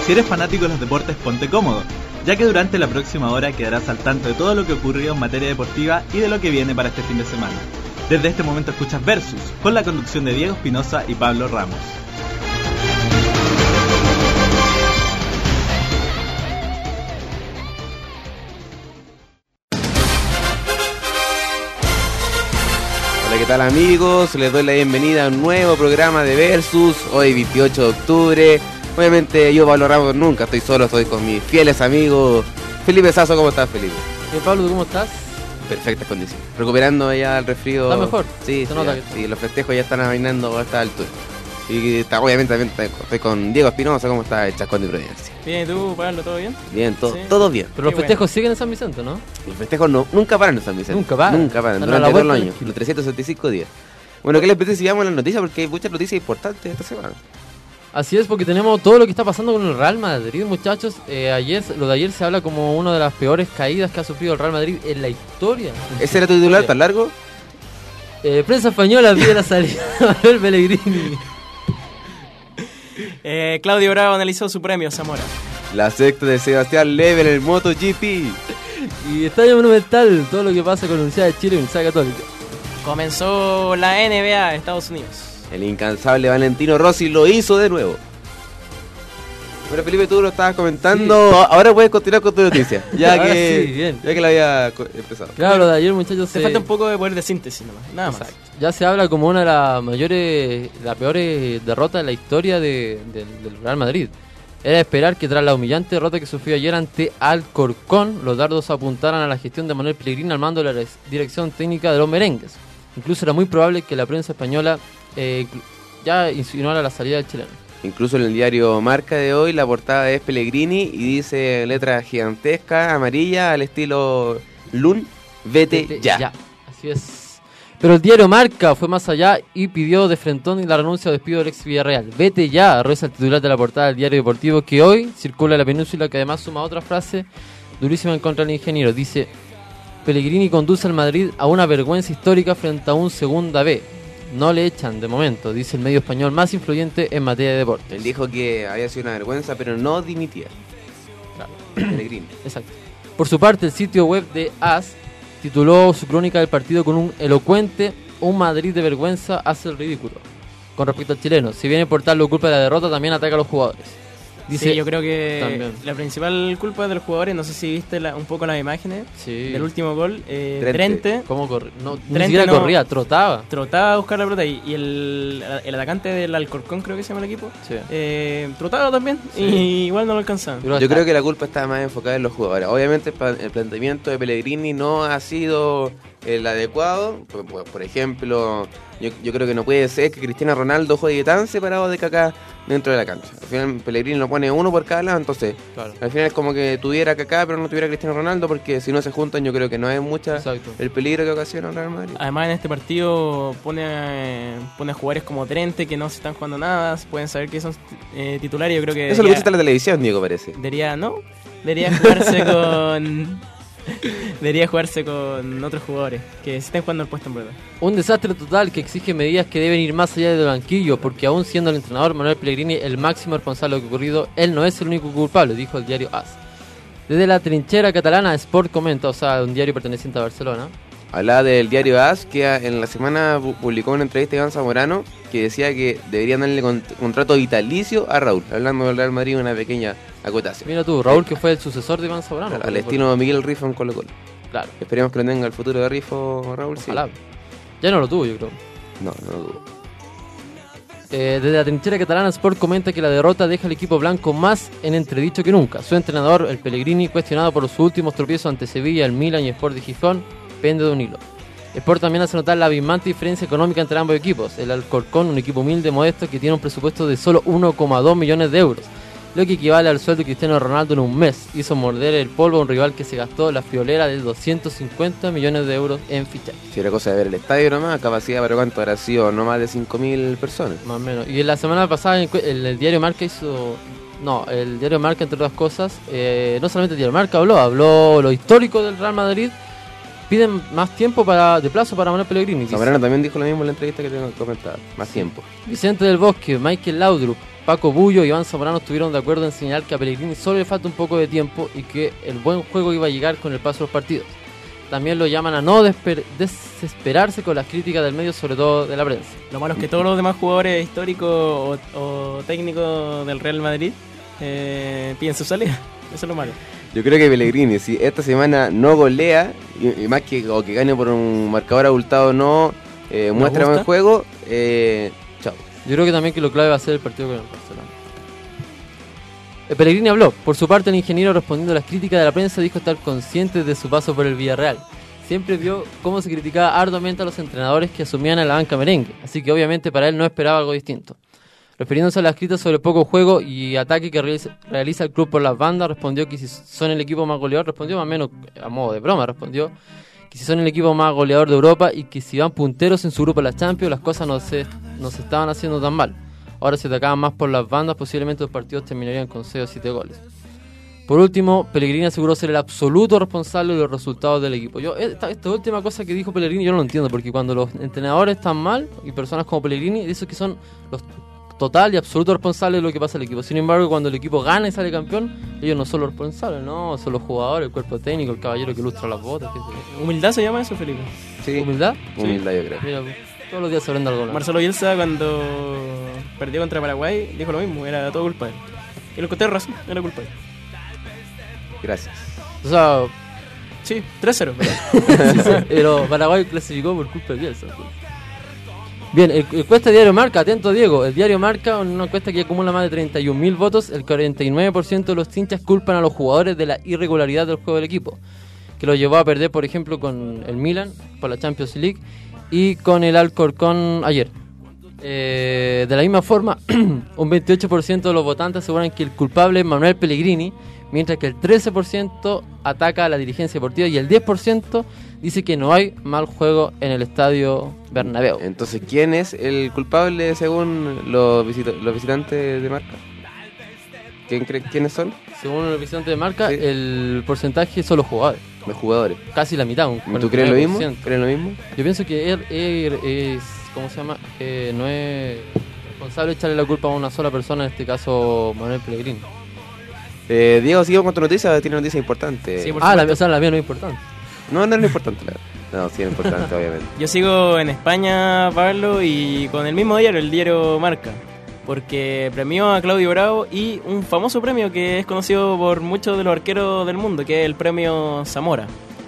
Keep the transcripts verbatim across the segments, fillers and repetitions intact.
Si eres fanático de los deportes, ponte cómodo, ya que durante la próxima hora quedarás al tanto de todo lo que ocurrió en materia deportiva y de lo que viene para este fin de semana. Desde este momento escuchas Versus, con la conducción de Diego Espinosa y Pablo Ramos. Hola, ¿qué tal amigos? Les doy la bienvenida a un nuevo programa de Versus, hoy veintiocho de octubre. Obviamente yo, Pablo Ramos, nunca estoy solo, estoy con mis fieles amigos. Felipe Sasso, ¿cómo estás, Felipe? Eh, Pablo, ¿cómo estás? Perfectas condiciones. Recuperando ya el resfrío. ¿Está mejor? Sí, se sí, nota ya, que... sí, los festejos ya están amainando a esta altura. Y está, obviamente también estoy con Diego Espinosa, ¿cómo está el Chascón de Providencia? Bien, ¿y tú, Pablo, todo bien? Bien, todo, Sí. todo bien. Pero los Qué festejos bueno. siguen en San Vicente, ¿no? Los festejos no, nunca paran en San Vicente. Nunca paran. Nunca paran, Están a la durante todo el vuelta año, del- los trescientos sesenta y cinco días. Bueno, ¿qué les parece si vamos a las noticias? Porque hay muchas noticias importantes esta semana. Así es, porque tenemos todo lo que está pasando con el Real Madrid, muchachos. Eh, ayer, lo de ayer se habla como una de las peores caídas que ha sufrido el Real Madrid en la historia. ¿Ese era tu titular tan largo? Eh, prensa española pide la salida de Manuel Pellegrini. Eh, Claudio Bravo analizó su premio, Zamora. La sexta de Sebastián Loeb en el MotoGP. Y Estadio Monumental, todo lo que pasa con la Universidad de Chile y la Universidad Católica. Comenzó la N B A de Estados Unidos. El incansable Valentino Rossi lo hizo de nuevo. Bueno, Felipe, tú lo estabas comentando. Sí. Ahora puedes continuar con tu noticia. Ya Ahora que, sí, bien. ya que la había co- empezado. Claro, lo de ayer, muchachos. Te se- falta un poco de poder de síntesis nomás, nada más. Exacto. Ya se habla como una de las mayores, la peores derrotas en la historia de, de- del Real Madrid. Era de esperar que tras la humillante derrota que sufrió ayer ante Alcorcón, los dardos apuntaran a la gestión de Manuel Pellegrini al mando de la res- dirección técnica de los merengues. Incluso era muy probable que la prensa española eh, inclu- ya insinuara la salida del chileno. Incluso en el diario Marca de hoy, la portada es Pellegrini y dice en letra gigantesca, amarilla, al estilo Lun, vete, Vete ya. Así es. Pero el diario Marca fue más allá y pidió de frentón la renuncia o despido del ex Villarreal. Vete ya, reza el titular de la portada del diario deportivo que hoy circula en la península, que además suma otra frase durísima en contra del ingeniero. Dice: Pellegrini conduce al Madrid a una vergüenza histórica frente a un segunda B. No le echan de momento, dice el medio español más influyente en materia de deportes. Él dijo que había sido una vergüenza, pero no dimitía. Pellegrini. Exacto. Por su parte, el sitio web de A S tituló su crónica del partido con un elocuente: un Madrid de vergüenza hace el ridículo. Con respecto al chileno, si bien el portal lo culpa de la derrota, también ataca a los jugadores. Dice, Sí, yo creo que también. la principal culpa es de los jugadores, no sé si viste la- un poco las imágenes sí, del último gol. Eh, Trente. Trente ¿cómo corre? No, ni Trente siquiera no- corría, trotaba. trotaba a buscar la pelota y, y el, el atacante del Alcorcón, creo que se llama el equipo, Sí. eh, trotaba también Sí. y igual no lo alcanzaban. Pero Yo hasta- creo que la culpa está más enfocada en los jugadores. Obviamente el pa- el planteamiento de Pellegrini no ha sido el adecuado. Por, por- por ejemplo, yo, yo creo que no puede ser que Cristiano Ronaldo juegue tan separado de Kaká dentro de la cancha. Al final Pellegrini lo pone uno por cada lado, entonces Claro. al final es como que tuviera Kaká pero no tuviera Cristiano Ronaldo, porque si no se juntan yo creo que no es mucha Exacto. el peligro que ocasiona el Real Madrid. Además en este partido pone, eh, pone a jugadores como Trente que no se están jugando nada, pueden saber que son eh, titulares. Yo creo que Eso lo debería- pusiste en la televisión, Diego, parece. Debería, ¿no? Debería jugarse con... Debería jugarse con otros jugadores que sí estén jugando el puesto en verdad. Un desastre total que exige medidas que deben ir más allá del banquillo, porque aún siendo el entrenador Manuel Pellegrini el máximo responsable de lo que ha ocurrido, él no es el único culpable, dijo el diario A S. Desde la trinchera catalana, Sport comenta, o sea, un diario perteneciente a Barcelona. Hablaba del diario A S, que en la semana pu- publicó una entrevista de Iván Zamorano que decía que deberían darle con- contrato vitalicio a Raúl, hablando del Real Madrid, una pequeña acotación. Mira tú, Raúl, que fue el sucesor de Iván Zamorano. Claro, por- al estilo Miguel Rifo en Colo Colo. Claro, Esperemos que lo tenga el futuro de Rifo, Raúl. Sí. ojalá. Ya no lo tuvo, yo creo. No, no lo dudo. Eh, desde la trinchera catalana, Sport comenta que la derrota deja al equipo blanco más en entredicho que nunca. Su entrenador, el Pellegrini, cuestionado por sus últimos tropiezos ante Sevilla, el Milan y el Sport de Gijón, pende de un hilo. Sport también hace notar la abismante diferencia económica entre ambos equipos. El Alcorcón, un equipo humilde, modesto, que tiene un presupuesto de solo uno coma dos millones de euros, lo que equivale al sueldo de Cristiano Ronaldo en un mes. Hizo morder el polvo a un rival que se gastó la friolera de doscientos cincuenta millones de euros en fichaje. Si era cosa de ver el estadio nomás, capacidad para cuánto habrá sido, no más de cinco mil personas. Más o menos. Y en la semana pasada el, el, el diario Marca hizo... No, el diario Marca, entre otras cosas, eh, no solamente el diario Marca habló, habló lo histórico del Real Madrid piden más tiempo para de plazo para Manuel Pellegrini. Zamorano también dijo lo mismo en la entrevista que tengo que comentar, más tiempo. Vicente del Bosque, Michael Laudrup, Paco Bullo y Iván Zamorano estuvieron de acuerdo en señalar que a Pellegrini solo le falta un poco de tiempo y que el buen juego iba a llegar con el paso de los partidos. También lo llaman a no desesper- desesperarse con las críticas del medio, sobre todo de la prensa. Lo malo es que todos los demás jugadores históricos o, o técnicos del Real Madrid eh, piden su salida. Eso es lo malo. Yo creo que Pellegrini, si esta semana no golea, y, y más que o que gane por un marcador abultado, no eh, muestra buen juego, eh, chao. Yo creo que también que lo clave va a ser el partido con el Barcelona. El Pellegrini habló. Por su parte, el ingeniero, respondiendo a las críticas de la prensa, dijo estar consciente de su paso por el Villarreal. Siempre vio cómo se criticaba arduamente a los entrenadores que asumían a la banca merengue, así que obviamente para él no esperaba algo distinto. Refiriéndose a las críticas sobre poco juego y ataque que realiza, realiza el club por las bandas, respondió que si son el equipo más goleador, respondió más o menos a modo de broma, respondió que si son el equipo más goleador de Europa y que si van punteros en su grupo en la Champions, las cosas no se, no se estaban haciendo tan mal. Ahora si atacaban más por las bandas, posiblemente los partidos terminarían con seis o siete goles. Por último, Pellegrini aseguró ser el absoluto responsable de los resultados del equipo. Yo esta, esta última cosa que dijo Pellegrini yo no lo entiendo, porque cuando los entrenadores están mal, y personas como Pellegrini, esos que son los total y absoluto responsables de lo que pasa al equipo. Sin embargo, cuando el equipo gana y sale campeón, ellos no son los responsables, no, son los jugadores, el cuerpo técnico, el caballero que lustra las botas. ¿Qué sé yo? ¿Humildad se llama eso, Felipe? Sí. ¿Humildad? Humildad, yo creo. Mira, todos los días se aprende algo, ¿no? Marcelo Bielsa, cuando perdió contra Paraguay, dijo lo mismo, era todo culpa de él. Y lo encontré razón, era culpa de él. Gracias. O sea, sí, tres cero. sí, sí, pero Paraguay clasificó por culpa de Bielsa. Pues. Bien, el, el encuesta Diario Marca, atento Diego, el Diario Marca, una encuesta que acumula más de treinta y un mil votos, el cuarenta y nueve por ciento de los hinchas culpan a los jugadores de la irregularidad del juego del equipo, que lo llevó a perder, por ejemplo, con el Milan, por la Champions League, y con el Alcorcón ayer. Eh, de la misma forma, un veintiocho por ciento de los votantes aseguran que el culpable es Manuel Pellegrini, mientras que el trece por ciento ataca a la dirigencia deportiva y el diez por ciento dice que no hay mal juego en el estadio Bernabéu. Entonces, ¿quién es el culpable según los, visita- los visitantes de Marca? ¿Quién cree, ¿Quiénes son? Según los visitantes de Marca, Sí. el porcentaje son los jugadores. Los jugadores. Casi la mitad. Un ¿Tú crees lo mismo? cuarenta y nueve por ciento. ¿Crees lo mismo? Yo pienso que él es, es ¿cómo se llama? Eh, no es responsable echarle la culpa a una sola persona, en este caso Manuel Pellegrini. Eh, Diego, sigo con tu noticia, tiene noticias importantes. Sí, por Ah, la, supuesto. o sea, la mía no es importante. No, no es lo importante, la verdad. No, sí es importante, obviamente. Yo sigo en España, Pablo, y con el mismo diario, el diario Marca, porque premió a Claudio Bravo y un famoso premio que es conocido por muchos de los arqueros del mundo, que es el premio Zamora,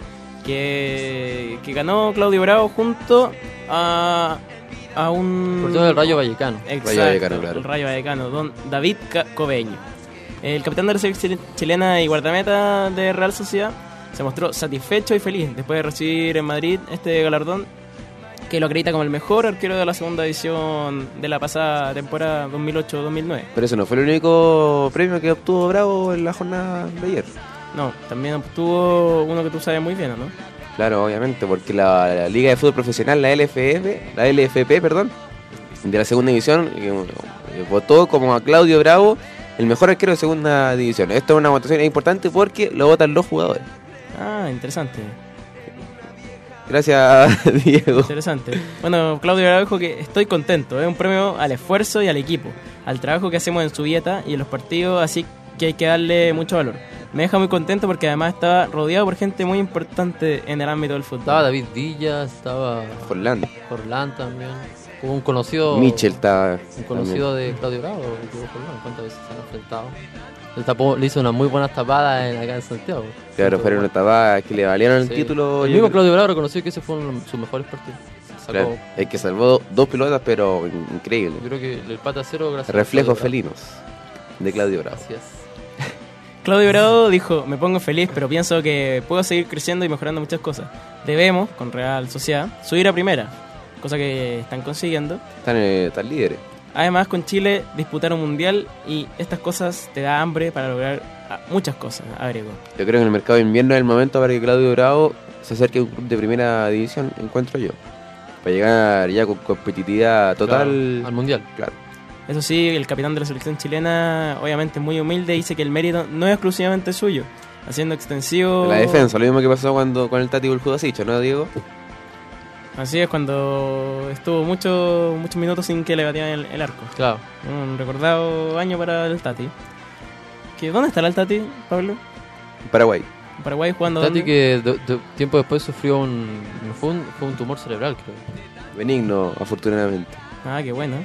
que, que ganó Claudio Bravo junto a, a un... Por todo el Rayo Vallecano. Exacto, Rayo Vallecano, claro. el Rayo Vallecano, don David Ca- Cobeño. El capitán de la selección chilena y guardameta de Real Sociedad se mostró satisfecho y feliz después de recibir en Madrid este galardón que lo acredita como el mejor arquero de la segunda división de la pasada temporada dos mil ocho dos mil nueve. Pero eso no fue el único premio que obtuvo Bravo en la jornada de ayer. No, también obtuvo uno que tú sabes muy bien, ¿no? Claro, obviamente, porque la, la Liga de Fútbol Profesional, la L F F, la L F P, perdón, de la segunda división, eh, eh, votó como a Claudio Bravo el mejor arquero de segunda división. Esto es una votación importante porque lo votan los jugadores. Ah, interesante. Gracias, Diego. Interesante. Bueno, Claudio Bravo dijo que estoy contento, es un premio al esfuerzo y al equipo, al trabajo que hacemos en su dieta y en los partidos, así que hay que darle mucho valor. Me deja muy contento porque además estaba rodeado por gente muy importante en el ámbito del fútbol. Estaba David Villa, estaba Forlán. Forlán también. Hubo un conocido. Michel está. Un conocido de Claudio Bravo, que tuvo Forlán. ¿Cuántas veces se han enfrentado? Le, tapó, le hizo unas muy buenas tapadas en, acá en Santiago. Claro, fueron unas tabadas que le valieron el Sí. título. El yo mismo creo. Claudio Bravo reconoció que ese fue uno de sus mejores partidos. Sacó, Claro, es que salvó dos pilotas, pero increíble. Yo creo que el empate a cero gracias Reflejos a Claudio felinos de Claudio Bravo. Bravo. Así es. Claudio Bravo dijo, me pongo feliz, pero pienso que puedo seguir creciendo y mejorando muchas cosas. Debemos, con Real Sociedad, subir a primera, cosa que están consiguiendo. Están, eh, están líderes. Además, con Chile, disputar un mundial y estas cosas te da hambre para lograr ah, muchas cosas, agregó. Yo creo que en el mercado de invierno es el momento para que Claudio Bravo se acerque a un club de primera división, encuentro yo. Para llegar ya con competitividad total. Claro, al mundial. Claro. Eso sí, el capitán de la selección chilena, obviamente muy humilde, dice que el mérito no es exclusivamente suyo, haciendo extensivo. La defensa, lo mismo que pasó cuando con el Tati Buljudasic, ¿no, Diego? Así es, cuando estuvo muchos muchos minutos sin que le batían el, el arco. Claro. Un recordado año para el Tati. ¿Que, ¿Dónde estará el Tati, Pablo? Paraguay. ¿En Paraguay jugando? Tati dónde? que de- de- tiempo después sufrió un no fue, un... fue un tumor cerebral, creo. Benigno, afortunadamente. Ah, qué bueno.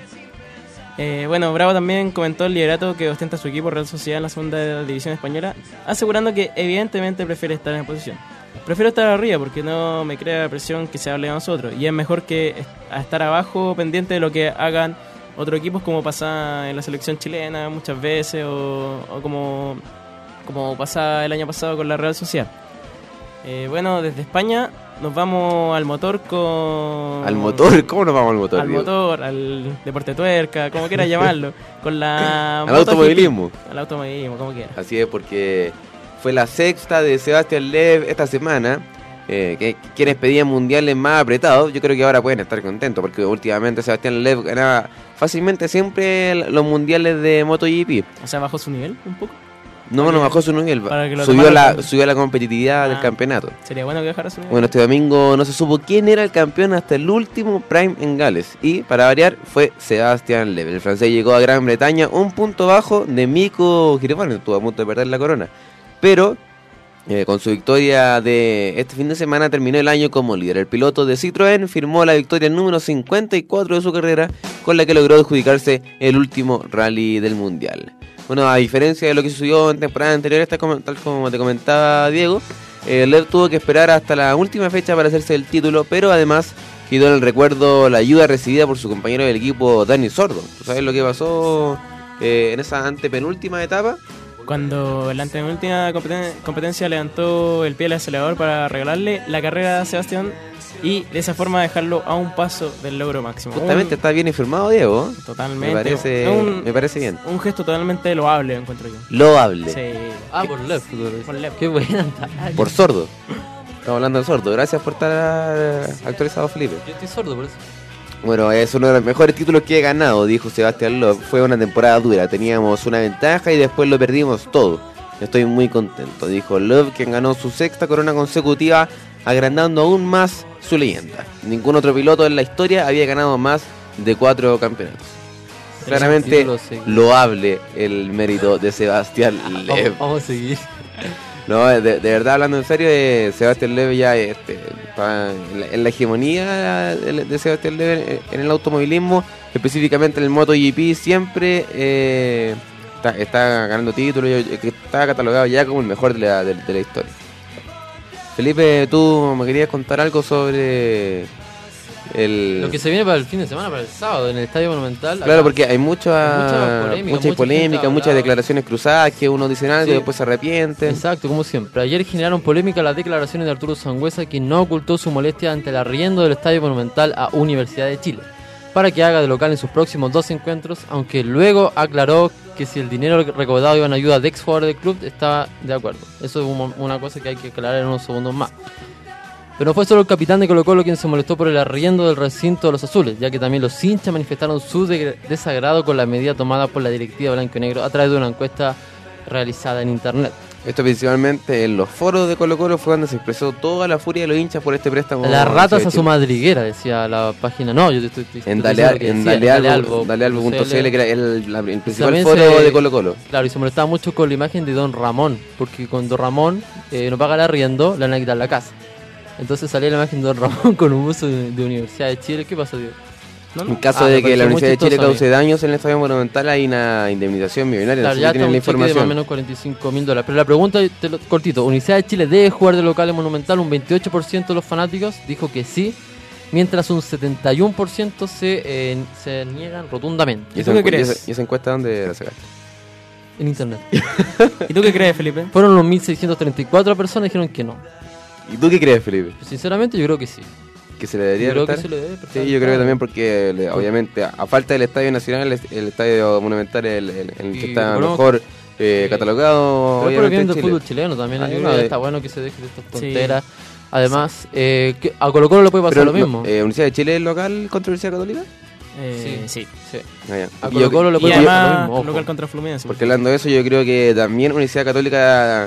Eh, bueno, Bravo también comentó el liderato que ostenta su equipo Real Sociedad en la segunda división española, asegurando que evidentemente prefiere estar en posición. Prefiero estar arriba porque no me crea presión que se hable de nosotros, y es mejor que est- a estar abajo pendiente de lo que hagan otros equipos, como pasa en la selección chilena muchas veces, o, o como, como pasa el año pasado con la Real Sociedad. Eh, bueno, desde España nos vamos al motor con... ¿Al motor? ¿Cómo nos vamos al motor? Al Diego? motor, al deporte tuerca, como quieras llamarlo. Con la... Al automovilismo. Al automovilismo, como quieras. Así es, porque fue la sexta de Sebastián Loeb esta semana. Eh, que, quienes pedían mundiales más apretados, yo creo que ahora pueden estar contentos, porque últimamente Sebastián Loeb ganaba fácilmente siempre los mundiales de MotoGP. O sea, bajó su nivel un poco. No, Para no que- bajó su nivel, para que lo subió tomara la, como- subió la competitividad del Ah. campeonato. Sería bueno que dejara su nivel. Bueno, este domingo no se supo quién era el campeón hasta el último Prime en Gales. Y, para variar, fue Sebastián Loeb. El francés llegó a Gran Bretaña un punto bajo de Mico Girván, estuvo a punto de perder la corona. Pero, eh, con su victoria de este fin de semana, terminó el año como líder. El piloto de Citroën firmó la victoria número cincuenta y cuatro de su carrera, con la que logró adjudicarse el último rally del Mundial. Bueno, a diferencia de lo que sucedió en temporadas anteriores, tal como, tal como te comentaba Diego, eh, Loeb tuvo que esperar hasta la última fecha para hacerse el título, pero además quedó en el recuerdo la ayuda recibida por su compañero del equipo, Dani Sordo. ¿Tú sabes lo que pasó eh, en esa antepenúltima etapa? Cuando en la anteúltima competen- competencia levantó el pie al acelerador para regalarle la carrera a Sebastián y de esa forma dejarlo a un paso del logro máximo. Justamente Un- está bien informado, Diego. Totalmente. Me parece, un, me parece bien. un gesto totalmente loable, encuentro yo. Loable. Sí. Ah, por Left. tú lo dices. Por Left. Qué buena talla. Por Sordo. Estamos hablando de Sordo. Gracias por estar actualizado, Felipe. Yo estoy sordo por eso. Bueno, es uno de los mejores títulos que he ganado, dijo Sebastián Loeb. Fue una temporada dura, teníamos una ventaja y después lo perdimos todo. Estoy muy contento, dijo Loeb, quien ganó su sexta corona consecutiva, agrandando aún más su leyenda. Ningún otro piloto en la historia había ganado más de cuatro campeonatos. Claramente Título seguido. loable el mérito de Sebastián Loeb. Vamos, vamos a seguir. No, de, de verdad, hablando en serio, eh, Sebastián Loeb ya este, está en, la, en la hegemonía de, de Sebastián Loeb en, en el automovilismo, específicamente en el MotoGP, siempre eh, está, está ganando títulos, yo- yo- que está catalogado ya como el mejor de la, de, de la historia. Felipe, tú me querías contar algo sobre el... Lo que se viene para el fin de semana, para el sábado, en el Estadio Monumental. Claro, acá. porque hay mucha, Mucha polémica, mucha mucha polémica, gente muchas hablaba. declaraciones cruzadas, que uno dice algo Sí. y después se arrepiente. Exacto, como siempre. Ayer generaron polémica las declaraciones de Arturo Sangüesa, quien no ocultó su molestia ante el arriendo del Estadio Monumental a Universidad de Chile, para que haga de local en sus próximos dos encuentros, aunque luego aclaró que si el dinero recaudado iba en ayuda de ex jugadores del club, estaba de acuerdo. Eso es un- una cosa que hay que aclarar en unos segundos más. Pero no fue solo el capitán de Colo Colo quien se molestó por el arriendo del recinto de los azules, ya que también los hinchas manifestaron su de- desagrado con la medida tomada por la directiva blanco y negro a través de una encuesta realizada en internet. Esto principalmente en los foros de Colo Colo fue donde se expresó toda la furia de los hinchas por este préstamo. Las ratas de a su Chile. madriguera, decía la página. No, yo te estoy te En estoy Dale, diciendo lo que en decía, Dale en Albo, Dalealbo punto c l, que era el, la- el principal También foro se- de Colo Colo. Claro, y se molestaba mucho con la imagen de Don Ramón, porque con Don Ramón eh, no paga el arriendo, le van a quitar la casa. Entonces salía la imagen de Don Ramón con un buzo de, de Universidad de Chile. ¿Qué pasó, Diego? ¿No? En caso Ah, me de que pareció la muy Universidad de Chile chistoso a mí. cause daños en el Estadio Monumental, hay una indemnización millonaria. Claro, no sé ya si tienen la está un cheque de más o información. menos cuarenta y cinco mil dólares. Pero la pregunta, te lo, cortito, ¿Universidad de Chile debe jugar de local en Monumental? Un veintiocho por ciento de los fanáticos dijo que sí, mientras un setenta y uno por ciento se, eh, se niegan rotundamente. ¿Y ¿Y tú esa, qué encu- y crees? esa- y esa encuesta dónde la sacaste? En internet. ¿Y tú qué crees, Felipe? Fueron los mil seiscientos treinta y cuatro personas que dijeron que no. ¿Y tú qué crees, Felipe? Sinceramente yo creo que sí. ¿Que se le debería Yo creo que prestar? se le debe prestar. Sí, yo creo que también porque le- obviamente a, a falta del Estadio Nacional, el, el Estadio Monumental es el, el- el Y que está recordemos mejor eh, que- catalogado. Pero es por el bien obviamente, del en Chile. fútbol chileno también. Ah, yo no, creo que de- está bueno que se deje de estas Sí. tonteras. Además, eh, que a Colo Colo le puede pasar Pero lo no, mismo. eh, ¿Universidad de Chile es local contra Universidad Católica? Eh, sí. sí. sí. Ah, ya. A Porque Colo yo- Colo le Y puede pasar lo además, mismo. ojo. local contra Fluminense. Porque hablando de eso, yo creo que también Universidad Católica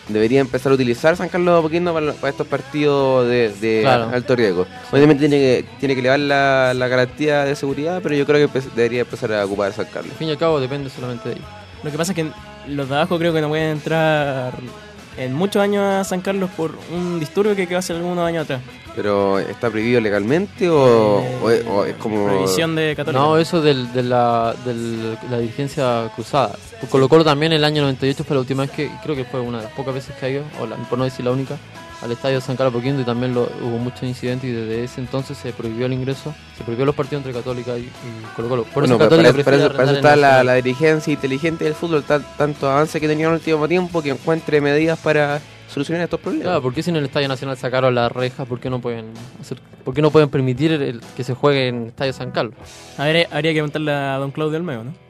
debería empezar a utilizar San Carlos de Apoquindo para, para estos partidos de, de Claro. alto riesgo. Obviamente tiene que, tiene que elevar la, la garantía de seguridad, pero yo creo que empe- debería empezar a ocupar San Carlos. Al fin y al cabo depende solamente de ellos. Lo que pasa es que los de abajo creo que no pueden entrar en muchos años a San Carlos por un disturbio que quedó hace algunos años atrás. ¿Pero está prohibido legalmente o, Eh, o es, o es como...? Prohibición de Católica. No, eso del, de, la, del- la dirigencia cruzada. Colo Colo también en el año noventa y ocho fue la última vez que, creo que fue una de las pocas veces que ha ido, o la- por no decir la única, al estadio de San Carlos de Apoquindo, y también lo- hubo muchos incidentes y desde ese entonces se prohibió el ingreso, se prohibió los partidos entre Católica y, y Colo Colo. Por Bueno, eso para, Católica para- para prefiere eso, para eso arrendar está en la, Nacional. la dirigencia inteligente del fútbol, tan- tanto avance que tenía en el último tiempo, que encuentre medidas para solucionar estos problemas. Claro, ¿por qué si en el Estadio Nacional sacaron las rejas? ¿Por qué no pueden hacer, por qué no pueden permitir el- el que se juegue en el Estadio San Carlos? A ver, habría que preguntarle a don Claudio Almeo, ¿no?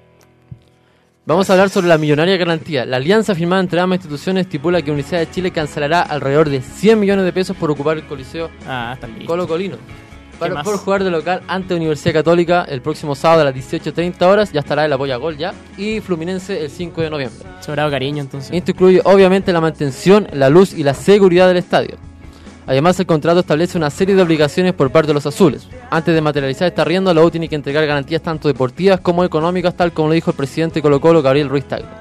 Vamos a hablar sobre la millonaria garantía. La alianza firmada entre ambas instituciones estipula que Universidad de Chile cancelará alrededor de cien millones de pesos por ocupar el Coliseo Ah, está listo. Colo Colino. Para, más? por jugar de local ante Universidad Católica el próximo sábado a las dieciocho treinta horas. Ya estará el apoyo a gol ya. Y Fluminense el cinco de noviembre. Sobrado cariño, entonces. Esto incluye obviamente la mantención, la luz y la seguridad del estadio. Además, el contrato establece una serie de obligaciones por parte de los azules. Antes de materializar esta arriendo, la U tiene que entregar garantías tanto deportivas como económicas, tal como lo dijo el presidente de Colo Colo, Gabriel Ruiz Tagle.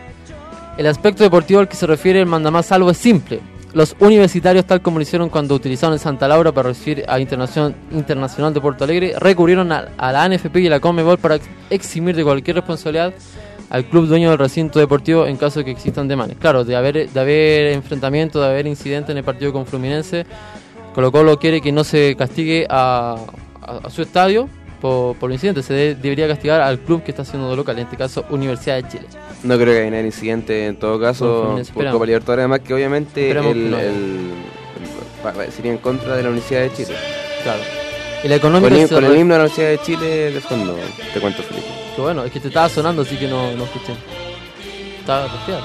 El aspecto deportivo al que se refiere el mandamás salvo es simple. Los universitarios, tal como lo hicieron cuando utilizaron el Santa Laura para recibir a Internacional, Internacional de Porto Alegre, recurrieron a, a la A N F P y a la Conmebol para ex- eximir de cualquier responsabilidad al club dueño del recinto deportivo en caso de que existan demanes. Claro, de haber, de haber enfrentamiento, de haber incidente en el partido con Fluminense, Colo Colo quiere que no se castigue a, a, a su estadio por, por el incidente, se de- debería castigar al club que está haciendo de local, en este caso Universidad de Chile. No creo que haya ningún incidente en todo Con caso Fluminense, por esperamos. Copa Libertadores, además que obviamente el, Esperemos que no. el- el- va- va- sería en contra de la Universidad de Chile. Claro. Y la económica Con, el- se con el re- himno de la Universidad de Chile de fondo, te cuento, Felipe. que bueno, es que te estaba sonando, así que no, no escuché. Estaba resfriado.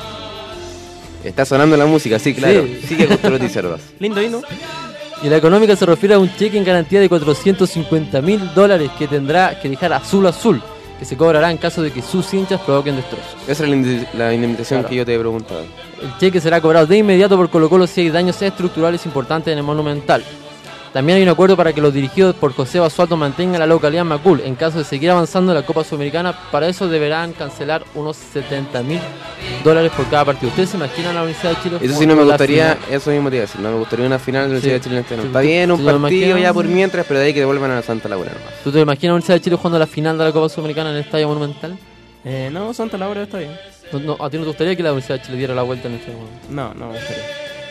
Está sonando la música, sí, claro. Sí. Sigue con tu noticia, Herbas. Lindo himno. Y la económica se refiere a un cheque en garantía de cuatrocientos cincuenta mil dólares que tendrá que dejar Azul Azul, que se cobrará en caso de que sus hinchas provoquen destrozos. Esa es la, indi- la indemnización Claro. que yo te he preguntado. El cheque será cobrado de inmediato por Colo Colo si hay daños estructurales importantes en el Monumental. También hay un acuerdo para que los dirigidos por José Basualdo mantengan la localidad en Macul en caso de seguir avanzando en la Copa Sudamericana. Para eso deberán cancelar unos setenta mil dólares por cada partido. ¿Ustedes se imaginan la Universidad de Chile? Eso sí jugando no me la gustaría, final? eso mismo te iba a decir, no me gustaría una final de la Universidad Sí. de Chile en este año. Sí, Está sí, bien, un sí, lo partido imagino. ya por mientras, pero de ahí que devuelvan a la Santa Laura nomás. ¿Tú te imaginas la Universidad de Chile jugando la final de la Copa Sudamericana en el Estadio Monumental? Eh, no, Santa Laura está bien. No, no, ¿a ti no te gustaría que la Universidad de Chile diera la vuelta en este momento? No, no me gustaría.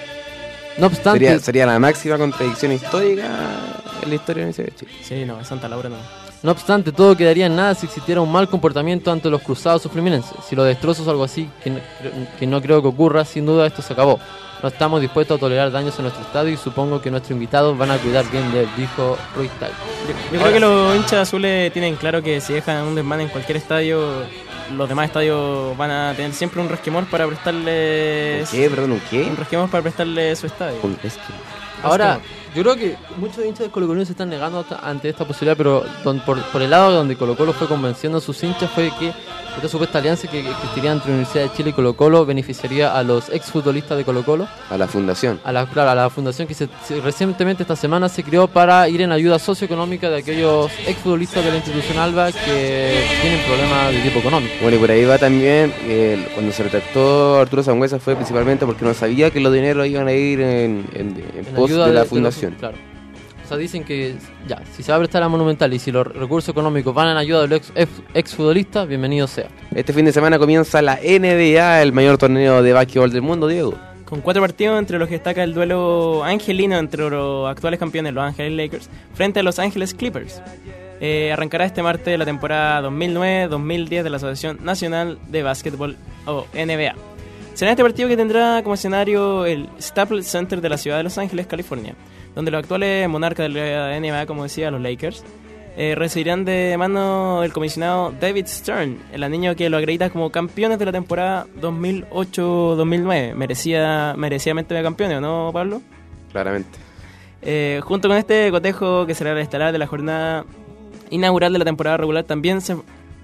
No obstante, Sería, sería la máxima contradicción histórica en la historia de la Universidad de Chile. Sí, no, Santa Laura no. no obstante, todo quedaría en nada si existiera un mal comportamiento ante los cruzados o fluminenses. Si los destrozos o algo así, que no, que no creo que ocurra, sin duda esto se acabó. No estamos dispuestos a tolerar daños en nuestro estadio y supongo que nuestros invitados van a cuidar bien de él, dijo Ruiz Tagle. Yo, yo creo que los hinchas azules tienen claro que si dejan un desmán en cualquier estadio, los demás estadios van a tener siempre un resquemor para prestarles... ¿Un qué? Perdón, ¿un qué? Un resquemor para prestarle su estadio. Un- es que- Ahora, yo creo que muchos hinchas de Colo Colo se están negando hasta- ante esta posibilidad, pero don- por, por el lado donde Colo Colo fue convenciendo a sus hinchas fue que esta supuesta alianza que que existiría entre Universidad de Chile y Colo Colo beneficiaría a los exfutbolistas de Colo Colo, a la fundación. a la, claro, a la fundación que se, se- recientemente esta semana se creó para ir en ayuda socioeconómica de aquellos exfutbolistas de la institución Alba que tienen problemas de tipo económico. Bueno, y por ahí va también, eh, cuando se retractó Arturo Sangüesa fue principalmente porque no sabía que los dineros iban a ir en, en, en En pos ayuda de la los- fundación. claro. O sea, dicen que ya, si se va a prestar la Monumental y si los recursos económicos van en ayuda de los ex, ex- exfutbolistas, bienvenido sea. Este fin de semana comienza la N B A, el mayor torneo de básquetbol del mundo, Diego. Con cuatro partidos entre los que destaca el duelo angelino entre los actuales campeones, los Ángeles Lakers, frente a los Ángeles Clippers. Eh, arrancará este martes la temporada dos mil nueve dos mil diez de la Asociación Nacional de Básquetbol o N B A. Será este partido que tendrá como escenario el Staples Center de la ciudad de Los Ángeles, California, donde los actuales monarcas de la N B A, como decía, los Lakers, eh, recibirán de mano el comisionado David Stern, el anillo que lo acredita como campeones de la temporada dos mil ocho dos mil nueve. Merecía, merecidamente de campeones, ¿o no, Pablo? Claramente. Eh, junto con este cotejo que será el estelar de la jornada inaugural de la temporada regular, también se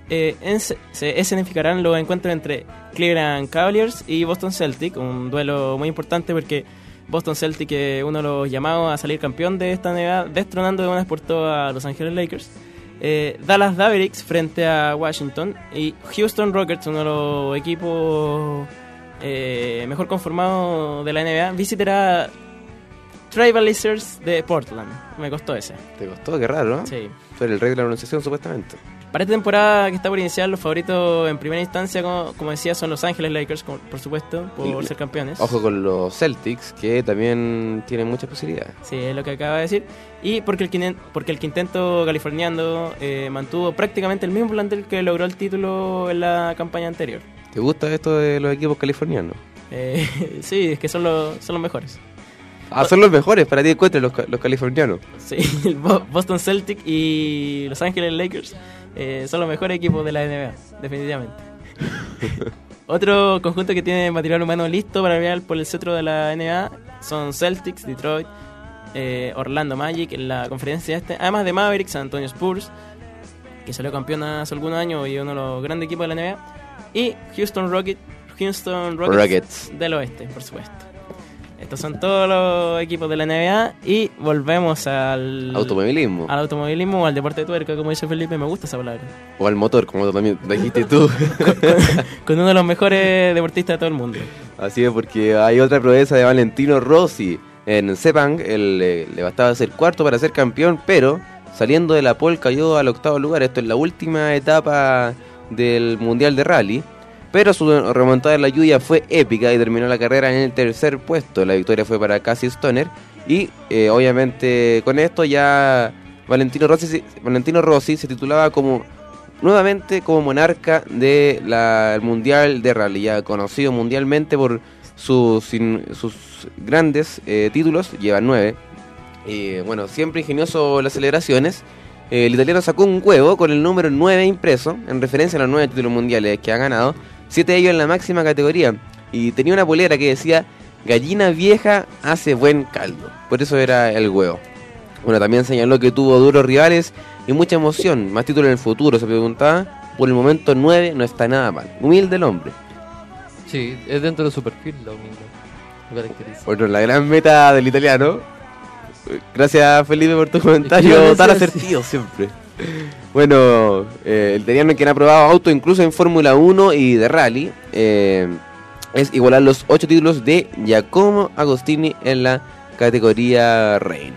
eh, en, se escenificarán los encuentros entre Cleveland Cavaliers y Boston Celtic, un duelo muy importante porque Boston Celtic es uno de los llamados a salir campeón de esta N B A, destronando de una vez por todas a Los Ángeles Lakers. Eh, Dallas Mavericks frente a Washington y Houston Rockets, uno de los equipos eh, mejor conformados de la N B A, visitará Trailblazers de Portland. Me costó ese. ¿Te costó? Qué raro, ¿no? Sí. Fue el rey de la pronunciación, supuestamente. Para esta temporada que está por iniciar, los favoritos en primera instancia, como, como decía, son Los Ángeles Lakers, como, por supuesto, por Y, ser campeones. Ojo con los Celtics, que también tienen muchas posibilidades. Sí, es lo que acaba de decir. Y porque el, quinen, porque el quinteto californiano eh, mantuvo prácticamente el mismo plantel que logró el título en la campaña anterior. ¿Te gusta esto de los equipos californianos? Eh, sí, es que son los, son los mejores. Ah, son los mejores, para ti encuentras los, los californianos. Sí, el Boston Celtic y Los Ángeles Lakers eh, son los mejores equipos de la N B A, definitivamente. Otro conjunto que tiene material humano listo para pelear por el cetro de la N B A son Celtics, Detroit, eh, Orlando Magic en la conferencia este, además de Mavericks, San Antonio Spurs, que salió campeón hace algunos años y uno de los grandes equipos de la N B A, y Houston Rockets, Houston Rockets, Rockets del oeste, por supuesto. Estos son todos los equipos de la N B A y volvemos al automovilismo. Al automovilismo o al deporte de tuerca, como dice Felipe, me gusta esa palabra. O al motor, como también dijiste tú. con, con, con uno de los mejores deportistas de todo el mundo. Así es, porque hay otra proeza de Valentino Rossi. En Sepang, él le, le bastaba ser cuarto para ser campeón, pero saliendo de la pole cayó al octavo lugar. Esto es la última etapa del Mundial de Rally. Pero su remontada en la lluvia fue épica y terminó la carrera en el tercer puesto. La victoria fue para Casey Stoner. Y eh, obviamente con esto ya Valentino Rossi, Valentino Rossi se titulaba como nuevamente como monarca del de Mundial de Rally. Ya conocido mundialmente por sus, sin, sus grandes eh, títulos. Lleva nueve. Y bueno, siempre ingenioso las celebraciones. Eh, el italiano sacó un huevo con el número nueve impreso en referencia a los nueve títulos mundiales que ha ganado. Siete de ellos en la máxima categoría. Y tenía una polera que decía: gallina vieja hace buen caldo. Por eso era el huevo. Bueno, también señaló que tuvo duros rivales y mucha emoción. Más títulos en el futuro, se preguntaba. Por el momento nueve no está nada mal. Humilde el hombre. Sí, es dentro de su perfil la humildad. Lo caracteriza. Bueno, la gran meta del italiano. Gracias, Felipe, por tu comentario es que tan asertivo siempre. Bueno, eh, el italiano que ha probado auto incluso en Fórmula uno y de Rally eh, es igualar los ocho títulos de Giacomo Agostini en la categoría reina.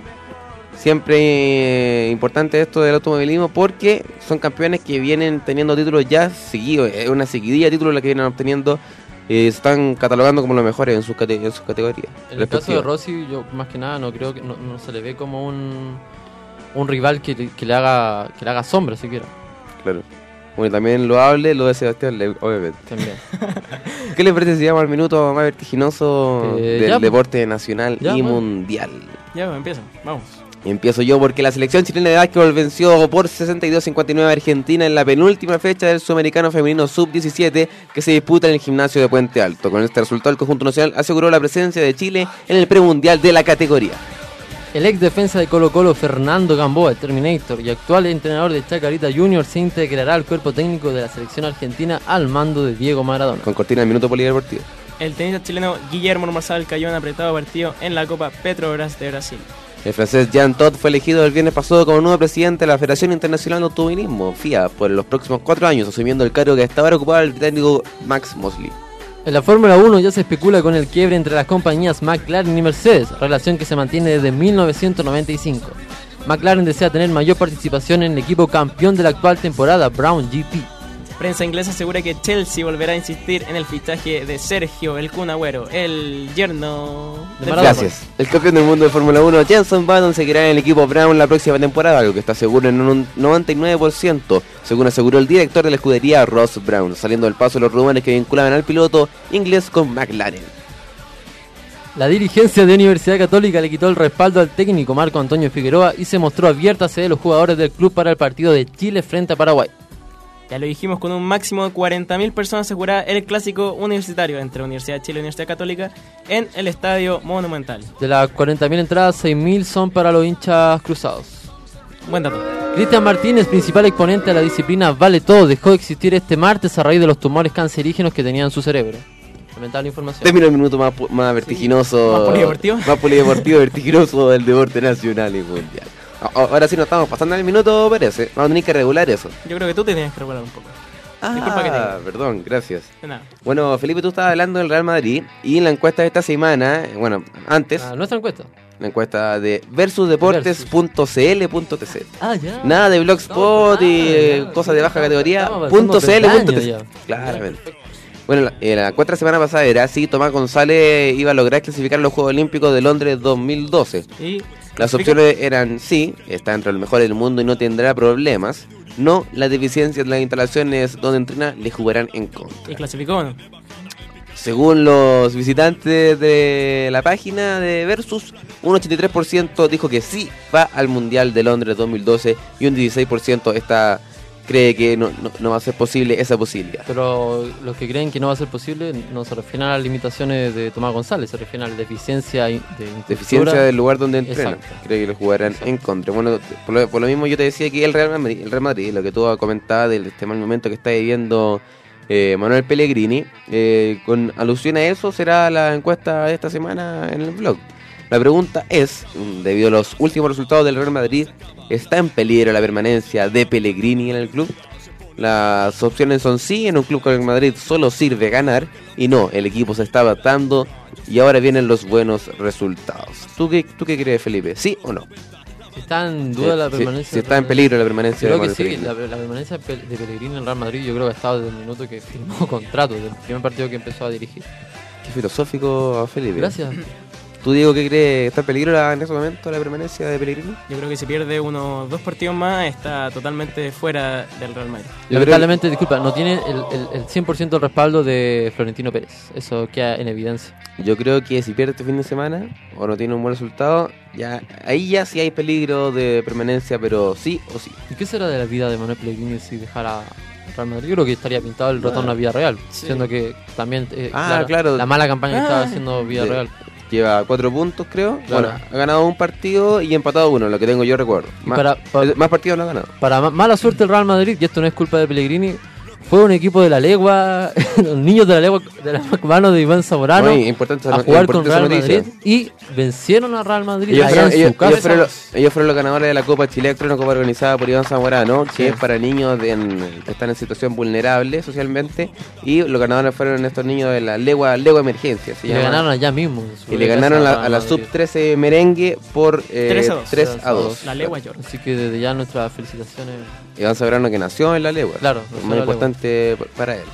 Siempre eh, importante esto del automovilismo porque son campeones que vienen teniendo títulos ya seguidos. Es una seguidilla de títulos la que vienen obteniendo. Eh, se están catalogando como los mejores en sus, cate en sus categorías. En el caso de Rossi, yo más que nada no creo que no, no se le ve como un un rival que, que le haga que le haga sombra siquiera. Claro. Bueno, y también lo hable lo de Sebastián Loeb, obviamente. También. ¿Qué les parece si llegamos al minuto más vertiginoso eh, del ya, deporte nacional ya, y pues. mundial? Ya, pues, empieza, vamos. Y empiezo yo porque la selección chilena de básquetbol venció por sesenta y dos a cincuenta y nueve a Argentina en la penúltima fecha del Sudamericano Femenino sub diecisiete que se disputa en el gimnasio de Puente Alto. Con este resultado el conjunto nacional aseguró la presencia de Chile en el premundial de la categoría. El ex defensa de Colo Colo, Fernando Gamboa, el Terminator, y actual entrenador de Chacarita Junior, se integrará al cuerpo técnico de la selección argentina al mando de Diego Maradona. Con cortina del minuto polideportivo. El tenista chileno Guillermo Marsal cayó en apretado partido en la Copa Petrobras de Brasil. El francés Jean Todt fue elegido el viernes pasado como nuevo presidente de la Federación Internacional de Automovilismo, F I A, por los próximos cuatro años, asumiendo el cargo que hasta ahora ocupaba el británico Max Mosley. En la Fórmula uno ya se especula con el quiebre entre las compañías McLaren y Mercedes, relación que se mantiene desde mil novecientos noventa y cinco. McLaren desea tener mayor participación en el equipo campeón de la actual temporada, Brown G P. Prensa inglesa asegura que Chelsea volverá a insistir en el fichaje de Sergio el Kun Agüero, el yerno de Maradona. Gracias. El campeón del mundo de Fórmula uno, Jenson Button, seguirá en el equipo Brown la próxima temporada, algo que está seguro en un noventa y nueve por ciento, según aseguró el director de la escudería, Ross Brown, saliendo del paso los rumores que vinculaban al piloto inglés con McLaren. La dirigencia de Universidad Católica le quitó el respaldo al técnico Marco Antonio Figueroa y se mostró abierta a ceder los jugadores del club para el partido de Chile frente a Paraguay. Ya lo dijimos, con un máximo de cuarenta mil personas asegurará el clásico universitario entre Universidad de Chile y Universidad Católica en el Estadio Monumental. De las cuarenta mil entradas, seis mil son para los hinchas cruzados. Buen dato. Cristian Martínez, principal exponente de la disciplina Vale Todo, dejó de existir este martes a raíz de los tumores cancerígenos que tenía en su cerebro. Lamentable información. Termina el minuto más, pu- más vertiginoso. ¿Más polideportivo? Más polideportivo, vertiginoso del deporte nacional y mundial. A- Ahora sí nos estamos pasando el minuto, parece. Vamos a tener que regular eso. Yo creo que tú te tienes que regular un poco. Disculpa que te Ah, diga. perdón, gracias. De nada. Bueno, Felipe, tú estabas hablando del Real Madrid y en la encuesta de esta semana, bueno, antes, Ah, nuestra encuesta. la encuesta de versus deportes punto c l punto t c. Ah, ya. Nada de Blogspot y eh, ya, cosas sí, de baja estamos- categoría. estamos Punto avanzando .cl punto t c. peldaños ya. Claramente. Bueno, la, eh, la encuesta de la semana pasada era si Tomás González iba a lograr clasificar los Juegos Olímpicos de Londres dos mil doce. Y Las opciones eran sí, está entre los mejores del mundo y no tendrá problemas. No, las deficiencias de las instalaciones donde entrena le jugarán en contra. ¿Y clasificó o no? Según los visitantes de la página de Versus, un ochenta y tres por ciento dijo que sí va al Mundial de Londres dos mil doce y un dieciséis por ciento está, cree que no, no, no va a ser posible esa posibilidad. Pero los que creen que no va a ser posible no se refieren a las limitaciones de Tomás González, se refieren a la deficiencia de infraestructura. Deficiencia del lugar donde entrenan. Exacto. Cree que lo jugarán Exacto. en contra. Bueno, por lo, por lo mismo yo te decía que el Real Madrid, el Real Madrid lo que tú comentabas del este mal momento que está viviendo eh, Manuel Pellegrini, eh, con alusión a eso será la encuesta de esta semana en el blog. La pregunta es, debido a los últimos resultados del Real Madrid, ¿está en peligro la permanencia de Pellegrini en el club? Las opciones son sí, en un club con el Madrid solo sirve ganar, y no, el equipo se está adaptando y ahora vienen los buenos resultados. ¿Tú qué, tú qué crees, Felipe? ¿Sí o no? ¿Está en duda la Si- permanencia? si de está en Pellegrini? peligro la permanencia Creo de que Manuel sí, Pellegrini. la, la permanencia de Pe- de Pellegrini en el Real Madrid yo creo que ha estado desde el minuto que firmó contrato, desde el primer partido que empezó a dirigir. Qué filosófico, Felipe. Gracias. ¿Tú, Diego, qué crees? ¿Está en peligro la- en ese momento la permanencia de Pellegrini? Yo creo que si pierde unos dos partidos más está totalmente fuera del Real Madrid. Yo Lamentablemente, disculpa, no tiene el, el, el cien por ciento del respaldo de Florentino Pérez. Eso queda en evidencia. Yo creo que si pierde este fin de semana o no tiene un buen resultado, ya ahí ya sí hay peligro de permanencia, pero sí o sí. ¿Y qué será de la vida de Manuel Pellegrini si dejara Real Madrid? Yo creo que estaría pintado el retorno a Villarreal, sí. siendo que también eh, Ah, claro. la mala campaña que estaba Ah, haciendo Villarreal. Lleva cuatro puntos, creo. Claro. Bueno, ha ganado un partido y empatado uno, lo que tengo yo recuerdo. Y Más, para- pa- más partidos no ha ganado. Para ma- mala suerte el Real Madrid, y esto no es culpa de Pellegrini, fue un equipo de la legua, los niños de la legua, de la mano de Iván Zamorano, Muy importante, a jugar con importante Real esa noticia. Madrid y vencieron a Real Madrid Ellos allá fueron, en ellos, su casa. ellos fueron los, ellos fueron los ganadores de la Copa Chile Actro, una copa organizada por Iván Zamorano, que Sí. es para niños de en- que están en situación vulnerable socialmente, y los ganadores fueron estos niños de la Legua, Legua Emergencia. se Y le llama. ganaron allá mismo. en su Y le casa ganaron la- Real a la Madrid. sub trece merengue por eh, tres a dos. tres a dos. La legua York. Así que desde ya nuestras felicitaciones. Iván Zamorano, que nació en la Legua. Claro, Lo nació en más la Legua. importante p- para él.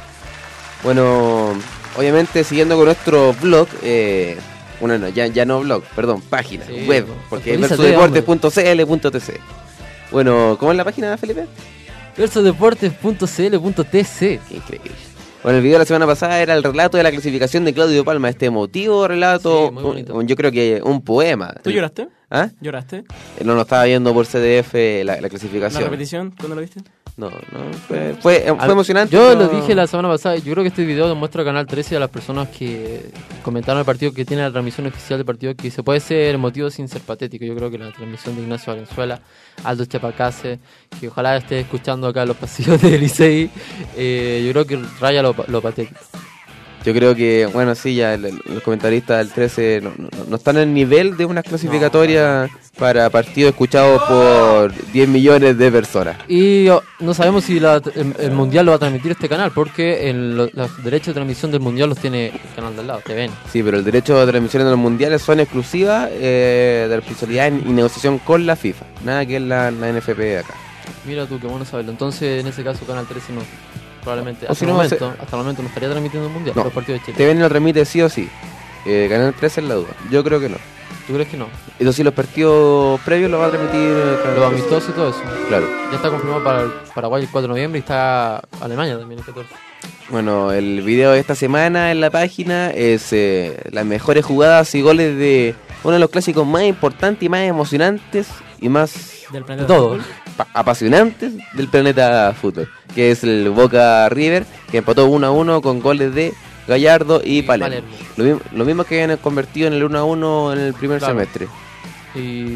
Bueno, obviamente siguiendo con nuestro blog, eh, bueno, no, ya, ya no blog, perdón, página, Sí, web, no, porque es actualízate, versus deportes punto c l punto t c. Bueno, ¿cómo es la página, Felipe? versodeportes punto c l punto t c. Qué increíble. Bueno, el video de la semana pasada era el relato de la clasificación de Claudio Palma, este emotivo relato, Sí, muy bonito. un- yo creo que un poema. ¿Tú lloraste? ¿Ah? ¿Lloraste? No, no estaba viendo por C D F la, la ¿La clasificación. repetición? ¿Cuándo lo viste? No, no, fue, fue, fue Al- emocionante. Yo pero- lo dije la semana pasada. Yo creo que este video demuestra a Canal trece a las personas que comentaron el partido, que tiene la transmisión oficial del partido, que se puede ser emotivo sin ser patético. Yo creo que la transmisión de Ignacio Valenzuela, Aldo Chapacase, que ojalá esté escuchando acá los pasillos de Licey, eh, yo creo que raya lo, lo patético. Yo creo que, bueno, sí, ya el- el- los comentaristas del trece no, no, no están en el nivel de una clasificatoria para partidos escuchados por diez millones de personas. Y oh, no sabemos si la- el, el Mundial lo va a transmitir este canal, porque en lo- los derechos de transmisión del Mundial los tiene el canal de al lado, T V N. Sí, pero el derecho de transmisión de los mundiales son exclusivas eh, de responsabilidad y negociación con la FIFA. Nada que es la, la N F P de acá. Mira tú, qué bueno saberlo. Entonces, en ese caso, Canal trece no. Probablemente, O hasta, si el no va a momento, hasta el momento no estaría transmitiendo el Mundial, No. los partidos de Chile. T V N lo transmite sí o sí. Eh, Canal trece es la duda. Yo creo que no. ¿Tú crees que no? Eso sí, los partidos previos los va a transmitir eh, Canal Los trece. amistosos y todo eso. Claro. Ya está confirmado para el Paraguay el cuatro de noviembre y está Alemania también el catorce. Bueno, el video de esta semana en la página es eh, las mejores jugadas y goles de uno de los clásicos más importantes y más emocionantes y más Del De planeta todo. fútbol. pa- apasionantes del planeta fútbol, que es el Boca River, que empató uno a uno con goles de Gallardo y, Y Palermo. Palermo. Lo, mismo, lo mismo que habían convertido en el uno a uno en el primer Claro. semestre. Y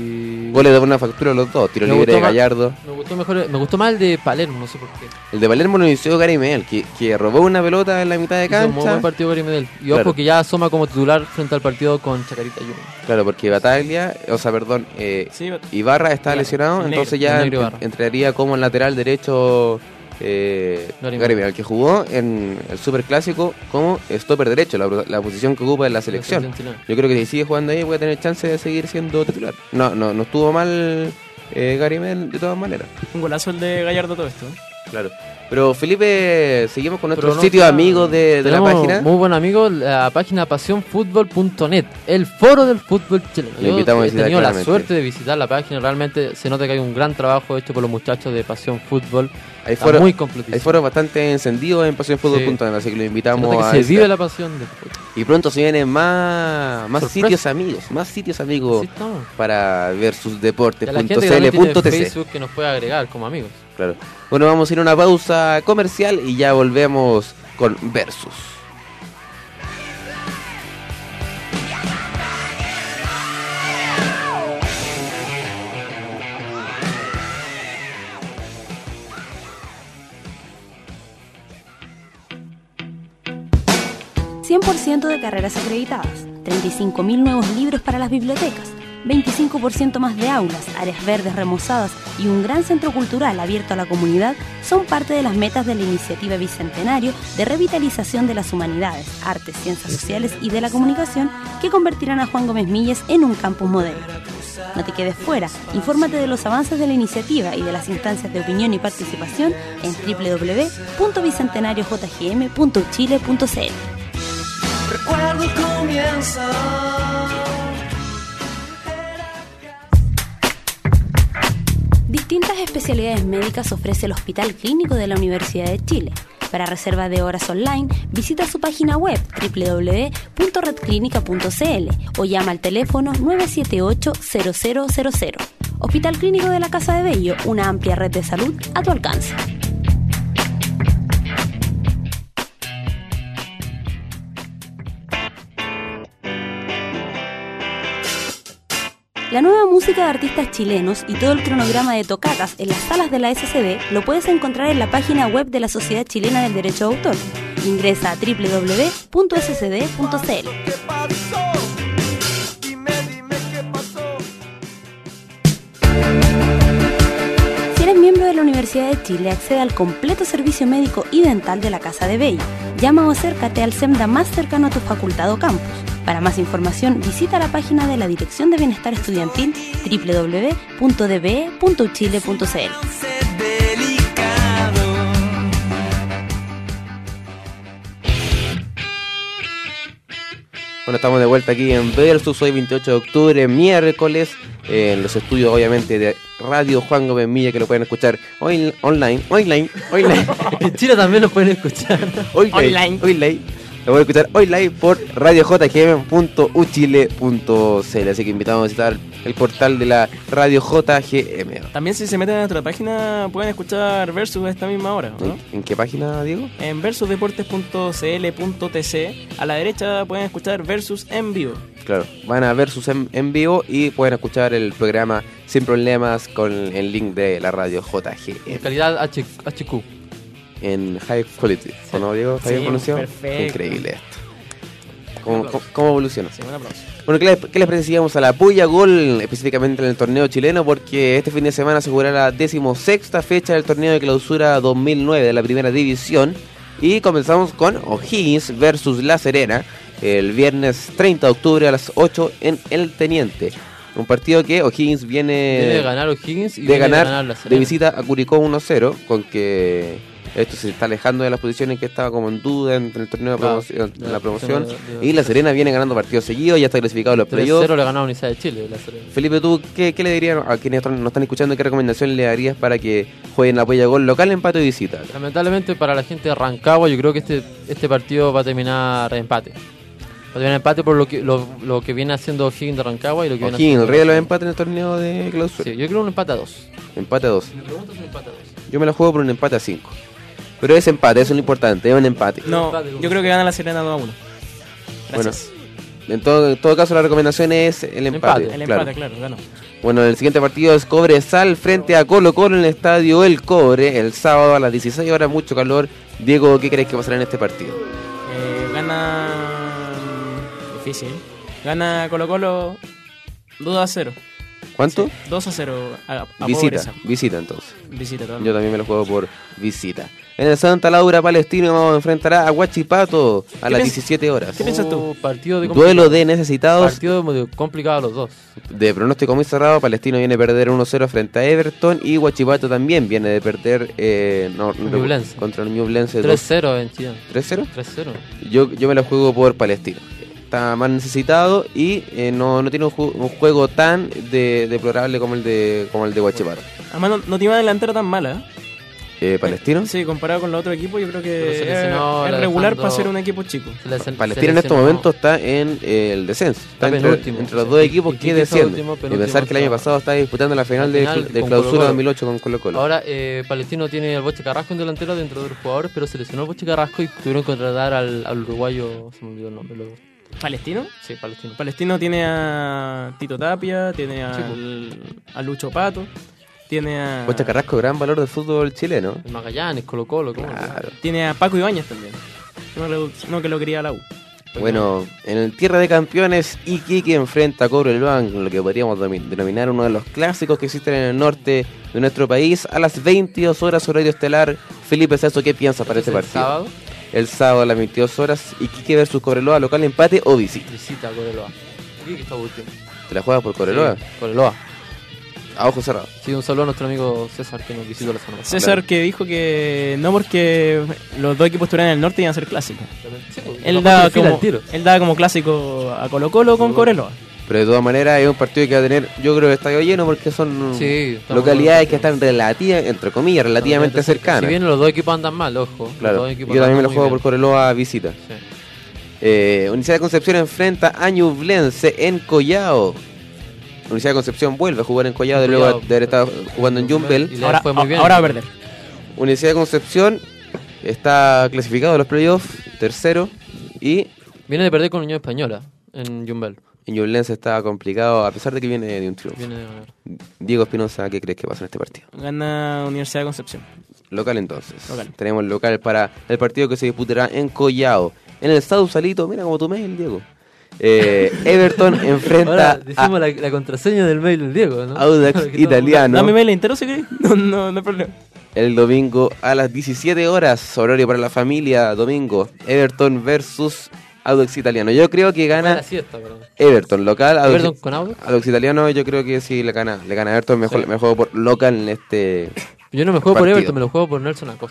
y... Goles de buena factura los dos, tiro Me libre de gustó más- Gallardo. Me gustó mejor, me gustó más el de Palermo, no sé por qué. El de Palermo lo inició Gary Medel, que, que robó una pelota en la mitad de Hizo un muy buen cancha. partido Gary Medel. Y Claro. ojo que ya asoma como titular frente al partido con Chacarita Juniors. Claro, porque Bataglia, o sea, perdón, eh, Sí, Ibarra está Claro, lesionado, el entonces negro, ya el negro en- Ibarra. entraría como en lateral derecho eh, Gary Gary Medel. Medel, que jugó en el Superclásico como stopper derecho, la, la posición que ocupa en la selección. La selección chilena. Yo creo que si sigue jugando ahí puede tener chance de seguir siendo titular. No, no, no estuvo mal eh, Gary Medel de todas maneras. un golazo el de Gallardo todo esto. ¿eh? Claro. Pero Felipe, seguimos con nuestros Pero no sitios está- amigos de, de la Tenemos página. muy buen amigo, la página pasión fútbol punto net, el foro del fútbol chileno. Lo invitamos a Yo he visitar tenido la claramente. suerte de visitar la página, realmente se nota que hay un gran trabajo hecho por los muchachos de Pasión Fútbol. Hay Está foros, muy hay completísimo. foros bastante encendidos en pasión fútbol punto net, así que lo Se invitamos nota a que se visitar. vive la pasión del fútbol. Y pronto se vienen más, más Sorpresa. sitios amigos, más sitios amigos Así estamos. para ver sus deportes Y a la gente punto que c l también tiene punto t c. Facebook que nos puede agregar como amigos. Claro. Bueno, vamos a ir a una pausa comercial y ya volvemos con Versus. cien por ciento de carreras acreditadas, treinta y cinco mil nuevos libros para las bibliotecas, veinticinco por ciento más de aulas, áreas verdes remozadas y un gran centro cultural abierto a la comunidad son parte de las metas de la iniciativa Bicentenario de revitalización de las humanidades, artes, ciencias sociales y de la comunicación que convertirán a Juan Gómez Milles en un campus modelo. No te quedes fuera, infórmate de los avances de la iniciativa y de las instancias de opinión y participación en doble u doble u doble u punto bicentenario j g m punto chile punto c l. Recuerdo comienza. Distintas especialidades médicas ofrece el Hospital Clínico de la Universidad de Chile. Para reserva de horas online, visita su página web doble u doble u doble u punto red clínica punto c l o llama al teléfono nueve siete ocho cero cero cero cero. Hospital Clínico de la Casa de Bello, una amplia red de salud a tu alcance. La nueva música de artistas chilenos y todo el cronograma de tocatas en las salas de la S C D lo puedes encontrar en la página web de la Sociedad Chilena del Derecho de Autor. Ingresa a doble u doble u doble u punto s c d punto c l. ¿Qué pasó? Dime, dime qué pasó. Si eres miembro de la Universidad de Chile, accede al completo servicio médico y dental de la Casa de Bello. Llama o acércate al SEMDA más cercano a tu facultad o campus. Para más información, visita la página de la Dirección de Bienestar Estudiantil doble u doble u doble u punto d b e punto chile punto c l. Delicado. Bueno, estamos de vuelta aquí en Versus, hoy veintiocho de octubre, miércoles, eh, en los estudios obviamente de Radio Juan Gómez Milla, que lo pueden escuchar hoy online, online, online, En Chile también lo pueden escuchar. online, Online. online. Lo pueden escuchar online por radio j g m punto u chile punto c l, así que invitamos a visitar el portal de la Radio J G M. También si se meten a nuestra página pueden escuchar Versus a esta misma hora, ¿no? ¿En, en qué página, Diego? En versus deportes punto c l punto t c a la derecha pueden escuchar Versus en vivo. Claro, van a Versus en, en vivo y pueden escuchar el programa sin problemas con el link de la Radio J G En M. calidad H- HQ. En High Quality, ¿o no, Diego? ¿Está Sí, bien pronunciado? perfecto. Increíble esto. ¿Cómo, cómo, cómo evoluciona? Sí, un aplauso. Bueno, ¿qué les, qué les parece si vamos a la Puya Gol, específicamente en el torneo chileno? Porque este fin de semana se jugará la decimosexta fecha del torneo de clausura dos mil nueve de la primera división. Y comenzamos con O'Higgins versus La Serena, el viernes treinta de octubre a las ocho en El Teniente. Un partido que O'Higgins viene, Viene de ganar O'Higgins y de viene ganar de ganar la de Serena. visita a Curicó uno cero, con que esto se está alejando de las posiciones que estaba como en duda en el torneo de Claro, promoción, de en la la promoción. promoción de- Y La Serena viene ganando partidos seguidos, ya está clasificado a los tres playoffs. cero le ganó a Universidad de Chile, la Serena. Felipe, ¿tú qué, qué le dirías a quienes nos están escuchando? ¿Qué recomendación le darías para que jueguen la Puya Gol local, empate o visita? Lamentablemente para la gente de Rancagua, yo creo que este este partido va a terminar empate. Va a terminar empate por lo que lo, lo que viene haciendo O'Higgins de Rancagua y lo que viene O'Higgins, el haciendo... rey de los empates en el torneo de clausura. Sí, yo creo un empate a dos. Empate a dos. Me pregunto si un empate a dos. Yo me la juego por un empate a cinco. Pero es empate, eso es lo importante, es un empate. No, Empate, yo creo que gana la Serena dos a uno. Bueno, Gracias. en todo, en todo caso la recomendación es el empate. Empate, El claro. empate, claro, ganó. Bueno, el siguiente partido es Cobresal frente a Colo Colo en el estadio El Cobre, el sábado a las dieciséis horas, mucho calor. Diego, ¿qué crees que pasará en este partido? Eh, gana... Difícil. Gana Colo Colo dos a cero. ¿Cuánto? Sí, dos a cero a, a Visita, Pobreza. visita entonces. Visita también. Yo también me lo juego por visita. En el Santa Laura Palestino vamos a enfrentar a Huachipato a ¿Qué las piens- diecisiete horas. ¿Qué piensas tú? Oh, partido de Duelo de necesitados. Partido de- complicado los dos. De pronóstico muy cerrado, Palestino viene a perder uno cero frente a Everton y Huachipato también viene de perder eh, no, no, Ñublense. contra el Ñublense tres cero en Chillán. tres cero. tres cero. Yo, yo me la juego por Palestino. Está más necesitado y eh, no, no tiene un, ju- un juego tan de, deplorable como el de como el de Huachipato. Además, no, no tiene una delantera tan mala. ¿eh? Eh, ¿Palestino? Sí, comparado con los otros equipos, yo creo Pero que se es, lesionó es la regular dejando- para ser un equipo chico. Se le- se- Palestino se en este lesionó. momento está en eh, el descenso. Está Está entre, penúltimo, entre los sí. dos equipos Y que Quique está descienden. último, Y penúltimo pensar que el año está- pasado estaba disputando la final, La de, final de con clausura Colo-Colo. dos mil ocho con Colo Colo. Ahora, eh, Palestino tiene al Boche Carrasco en delantero dentro de los jugadores, pero se lesionó el Boche Carrasco y tuvieron que contratar al, al uruguayo, se me olvidó el nombre. Lo, ¿Palestino? sí, Palestino. Palestino tiene a Tito Tapia, tiene a, Sí, pues. a Lucho Pato, tiene a Costa Carrasco, gran valor del fútbol chileno. El Magallanes, Colo Colo, ¿cómo no? Claro. tiene a Paco Ibáñez también. No, lo- no que lo quería la U. Bueno, en el Tierra de Campeones, Iquique enfrenta a Cobreloa, lo que podríamos domi- denominar uno de los clásicos que existen en el norte de nuestro país, a las veintidós horas horario estelar. Felipe Sasso, ¿qué piensas para este El partido? sábado, El sábado a las veintidós horas, Iquique versus Cobreloa, local empate o visita. visita a Cobreloa. Sí, que está último. ¿Te la juegas por Cobreloa? Sí, Cobreloa. A ojo cerrado. Sí, un saludo a nuestro amigo César que nos visitó la semana pasada. César que dijo que no porque los dos equipos estuvieran en el norte iban a ser clásicos. Sí, pues, Él nos daba, puso el filo como, al tiro. él daba como clásico a Colo Colo con Cobreloa. Pero de todas maneras es un partido que va a tener, yo creo, estadio lleno porque son Sí, estamos localidades que con- están relativas, entre comillas, relativamente cercanas. Si bien los dos equipos andan mal, ojo. los Claro, dos yo equipos también me andan lo muy juego bien. por Cobreloa visita. Sí. Eh, Universidad de Concepción enfrenta a Ñublense en Collao. Universidad de Concepción vuelve a jugar en Collao de En luego Collao. de haber estado jugando en Jumbel. Y le Ahora, fue muy bien. ahora va a perder. Universidad de Concepción está clasificado a los playoffs, tercero. Y Viene de perder con Unión Española en Jumbel. en Ñublense está complicado a pesar de que viene de un triunfo. Viene de ganar. Diego Espinosa, ¿qué crees que pasa en este partido? Gana Universidad de Concepción. Local entonces. Local. Tenemos local para el partido que se disputará en Collao. En el Estado Salito, mira como tu mail, Diego. Eh, Everton enfrenta Ahora a decimos la, la contraseña del mail del Diego, ¿no? Audax Para que todo- Italiano Dame mail entero si querés. No, no, no hay problema. el domingo a las diecisiete horas, horario para la familia, domingo. Everton versus Audax Italiano. Yo creo que Fue gana la siesta, perdón. Everton, local. Audax, Everton con Audax. Audax Italiano, yo creo que sí le gana. Le gana a Everton, mejor, Sí. me juego por local en este. Yo no me juego por Partido. Everton, me lo juego por Nelson Acosta.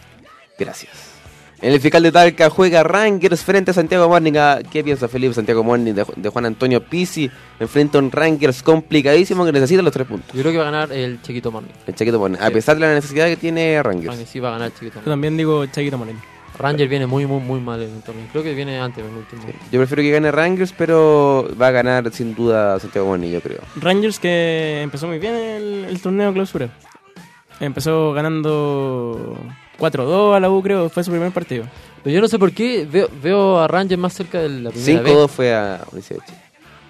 Gracias. En el fiscal de Talca juega Rangers frente a Santiago Morning. Ah, ¿Qué piensa Felipe? Santiago Morning de, de Juan Antonio Pizzi enfrenta a un Rangers complicadísimo que necesita los tres puntos. Yo creo que va a ganar el Chiquito Morning. El Chaquito Morning, a Sí. pesar de la necesidad que tiene Aunque Rangers. sí va a ganar el Chiquito Yo Morning. también digo Chaquito Moreno. Ranger viene muy, muy, muy mal en el torneo. Creo que viene antes en el último. Yo prefiero que gane Rangers, pero va a ganar sin duda Santiago Morning, yo creo. Rangers que empezó muy bien el, el torneo clausura. Empezó ganando cuatro dos a la U, creo. Fue su primer partido. Pero yo no sé por qué veo, veo a Ranger más cerca de la primera cinco vez. dos fue a Universidad de Chile.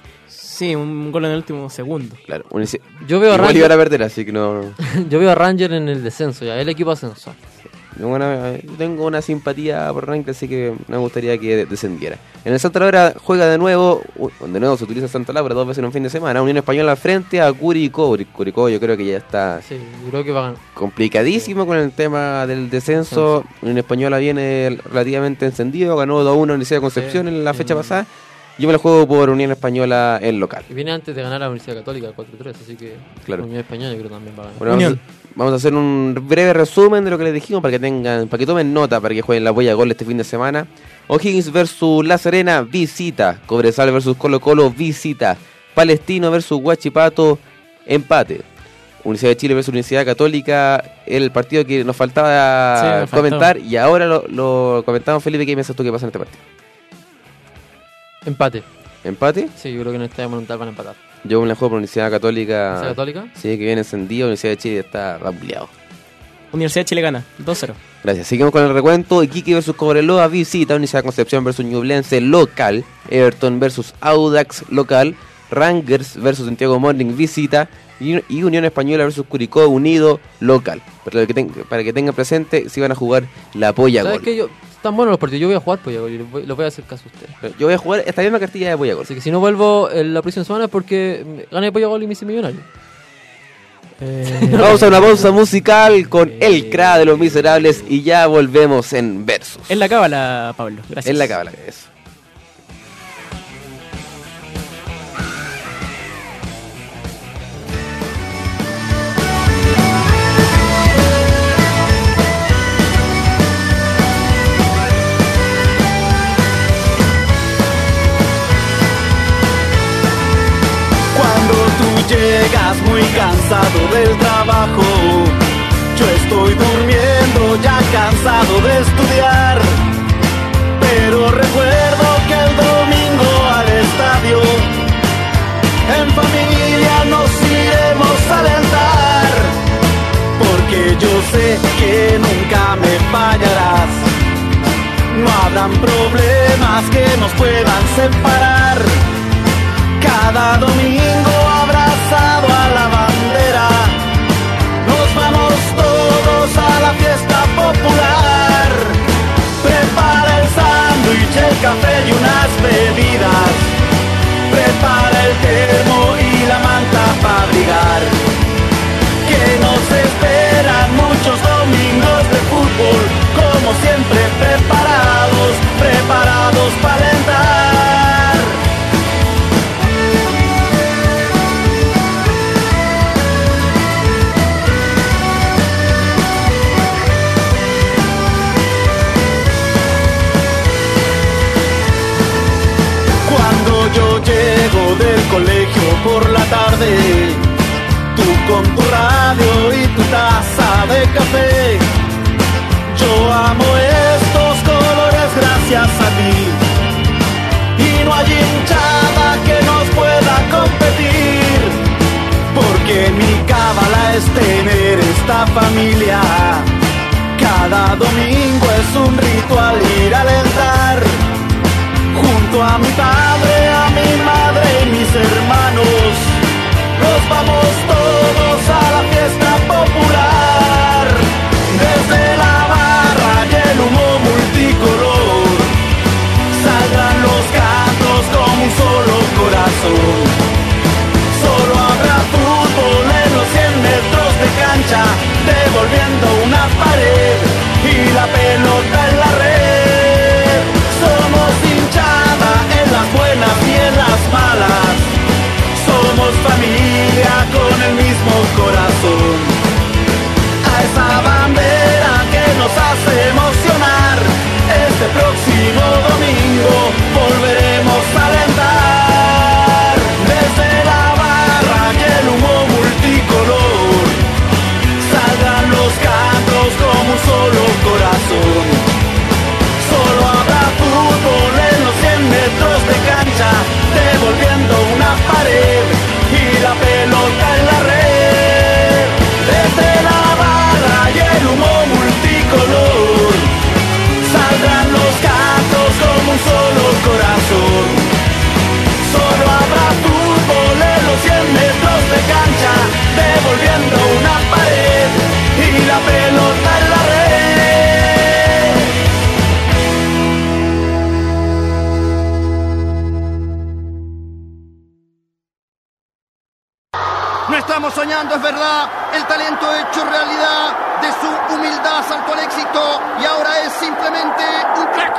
Sí, un gol en el último segundo. Claro, Universi- Yo veo a igual Ranger, iban a perder, así que no. yo veo a Ranger en el descenso ya, el equipo ascensor. no buena- yo tengo una simpatía por Rangers, así que me gustaría que de- descendiera. En el Santa Laura juega de nuevo, u- de nuevo se utiliza Santa Laura dos veces en un fin de semana. Unión Española frente a Curicó. Curicó yo creo que ya está Sí, yo creo que va a ganar. complicadísimo con el tema del descenso. Unión Española viene relativamente encendido, ganó dos a uno en Universidad de Concepción Sí, en la fecha en- pasada. Yo me la juego por Unión Española en local. Y viene antes de ganar a la Universidad Católica cuatro tres, así que Claro. la Unión Española yo creo que también va a ganar. Bueno, vamos, Unión. a, vamos a hacer un breve resumen de lo que les dijimos para que tengan, para que tomen nota, para que jueguen la huella gol este fin de semana. O'Higgins versus La Serena, visita. Cobresal versus Colo Colo, visita. Palestino versus Huachipato, empate. Universidad de Chile versus Universidad Católica, el partido que nos faltaba Sí, nos comentar y ahora lo, lo comentamos. Felipe, ¿qué piensas tú que pasa en este partido? Empate. ¿Empate? Sí, yo creo que en el Estadio Monumental van a empatar. Yo me la juego por Universidad Católica. ¿Universidad Católica? Sí, que viene encendido. Universidad de Chile está vapuleado. Universidad de Chile gana, dos cero. Gracias. Seguimos con el recuento. Iquique versus Cobreloa, visita. Universidad de Concepción versus Ñublense, local. Everton versus Audax, local. Rangers versus Santiago Morning, visita. Y, y Unión Española versus Curicó Unido, local. Para que, ten, para que tengan presente, si van a jugar la Polla ¿Sabes Gol. qué? Yo, están buenos los partidos. Yo voy a jugar Polla Gol y les voy, les voy a hacer caso a ustedes. Yo voy a jugar esta misma cartilla de Polla Gol. Así que si no vuelvo en la próxima semana es porque gané Polla Gol y me hice millonario. Eh, Vamos a una pausa musical con El C R A de Los Miserables y ya volvemos en Versus. En la cábala, Pablo. Gracias. En la cábala, eso. Llegas muy cansado del trabajo, yo estoy durmiendo ya cansado de estudiar, pero recuerdo que el domingo al estadio en familia nos iremos a alentar, porque yo sé que nunca me fallarás, no habrán problemas que nos puedan separar. Cada domingo abrazado a la bandera, nos vamos todos a la fiesta popular. Prepara el sándwich, el café y unas bebidas. Prepara el termo y la manta para abrigar. Que nos esperan muchos domingos de fútbol, como siempre preparados, preparados para alentar. Yo llego del colegio por la tarde, tú con tu radio y tu taza de café. Yo amo estos colores gracias a ti, y no hay hinchada que nos pueda competir, porque mi cábala es tener esta familia. Cada domingo es un ritual ir a alentar. Junto a mi padre, a mi madre y mis hermanos, nos vamos todos a la fiesta popular. Desde la barra y el humo multicolor, saldrán los cantos como un solo corazón. Solo habrá fútbol en los cien metros de cancha, devolviendo una pared y la pelota en la red. Somos hinchada en las buenas y en las malas, somos familia con el mismo corazón. A esa bandera que nos hace emocionar, este próximo domingo volveremos a alentar. Desde la barra y el humo multicolor, salgan los cantos como un solo corazón. Solo habrá fútbol en los cien metros de cancha, devolviendo una pared y la pelota en la red. Desde la barra y el humo multicolor, saldrán los cantos como un solo corazón. Solo habrá fútbol en los cien metros de cancha, devolviendo una pared y la pelota en la red. No estamos soñando, es verdad, el talento hecho realidad, de su humildad saltó al éxito y ahora es simplemente un crack.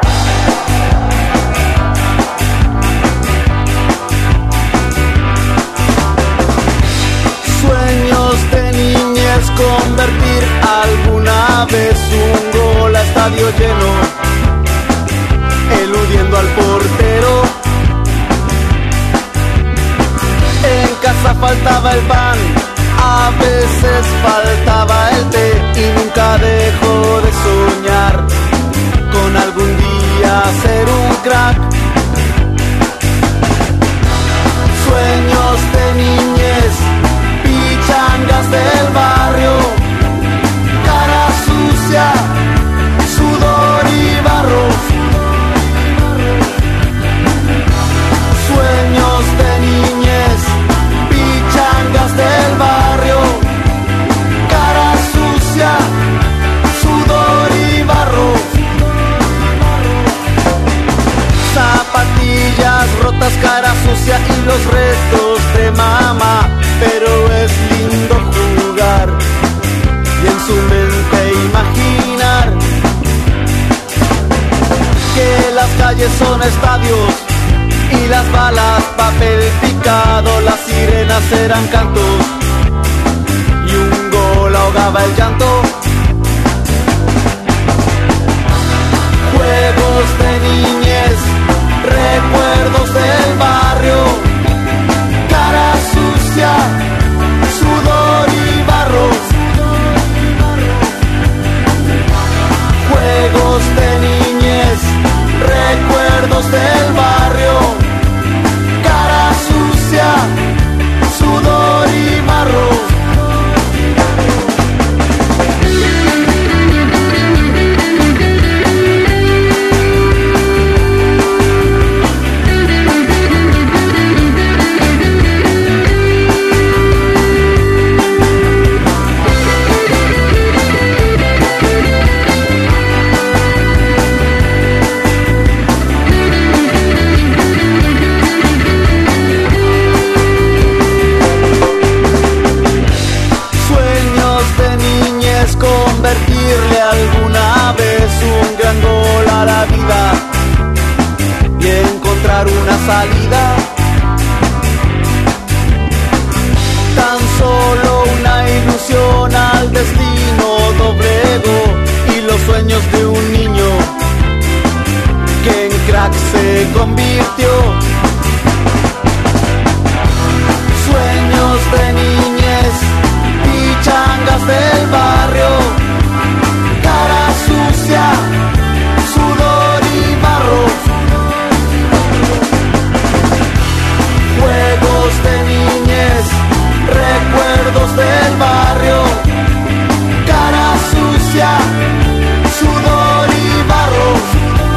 Sueños de niñez, convertir alguna vez un gol a estadio lleno, eludiendo al portero. En casa faltaba el pan, a veces faltaba el té, y nunca dejó de soñar con algún día ser un crack. Sueños de niñez, pichangas del barrio, son estadios y las balas papel picado, las sirenas eran cantos y un gol ahogaba el llanto. Juegos de niñez, recuerdos del barrio, cara sucia, sudor y barro. Juegos de niñez, recuerdos del barrio, cara sucia, sudor y barro. Convertirle alguna vez un gran gol a la vida y encontrar una salida. Tan solo una ilusión al destino doblegó y los sueños de un niño que en crack se convirtió. Sueños de niñez, pichangas del barrio, cara sucia, sudor y barro. Juegos de niñez, recuerdos del barrio, cara sucia, sudor y barro.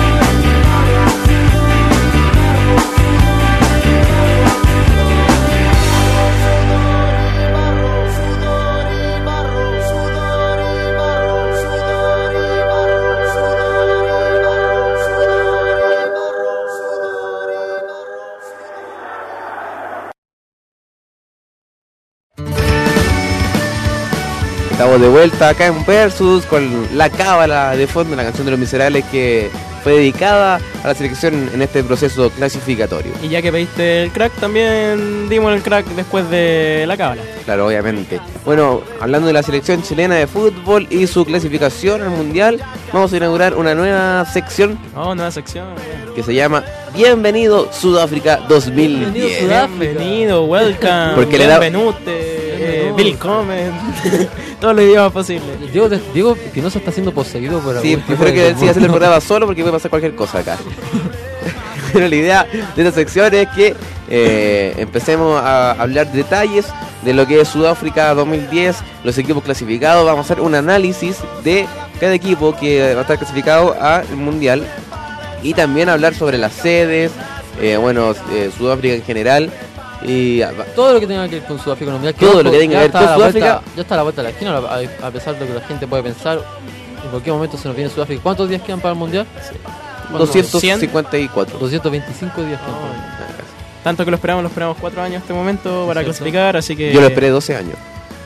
Estamos de vuelta acá en Versus con La Cábala de fondo, la canción de Los Miserables que fue dedicada a la selección en este proceso clasificatorio. Y ya que pediste el crack, también dimos el crack después de La Cábala. Claro, obviamente. Bueno, hablando de la selección chilena de fútbol y su clasificación al Mundial, vamos a inaugurar una nueva sección. Oh, nueva sección. Que se llama Bienvenido Sudáfrica dos mil diez. Bienvenido Sudáfrica. Bienvenido, welcome, Porque le da- bienvenute, eh, willkommen, todos los idiomas posibles. Diego, Diego Espinosa está siendo poseído por Sí, algún tipo prefiero de que él siga haciendo el demonio. programa solo porque puede pasar cualquier cosa acá. Pero la idea de esta sección es que eh, empecemos a hablar detalles de lo que es Sudáfrica dos mil diez, los equipos clasificados. Vamos a hacer un análisis de cada equipo que va a estar clasificado al Mundial y también hablar sobre las sedes, eh, bueno, eh, Sudáfrica en general. Y ah, va- Todo lo que tenga que ver con Sudáfrica Mundial. Todo lo que tenga ya que ver está con a la vuelta- Sudáfrica. Ya está a la vuelta de la esquina, a, a pesar de lo que la gente puede pensar. En cualquier momento se nos viene Sudáfrica. ¿Cuántos días quedan para el Mundial? doscientos cincuenta y cuatro. doscientos veinticinco días quedan para el Mundial. Tanto que lo esperamos, lo esperamos cuatro años en este momento para ¿Cierto? clasificar, así que... Yo lo esperé doce años.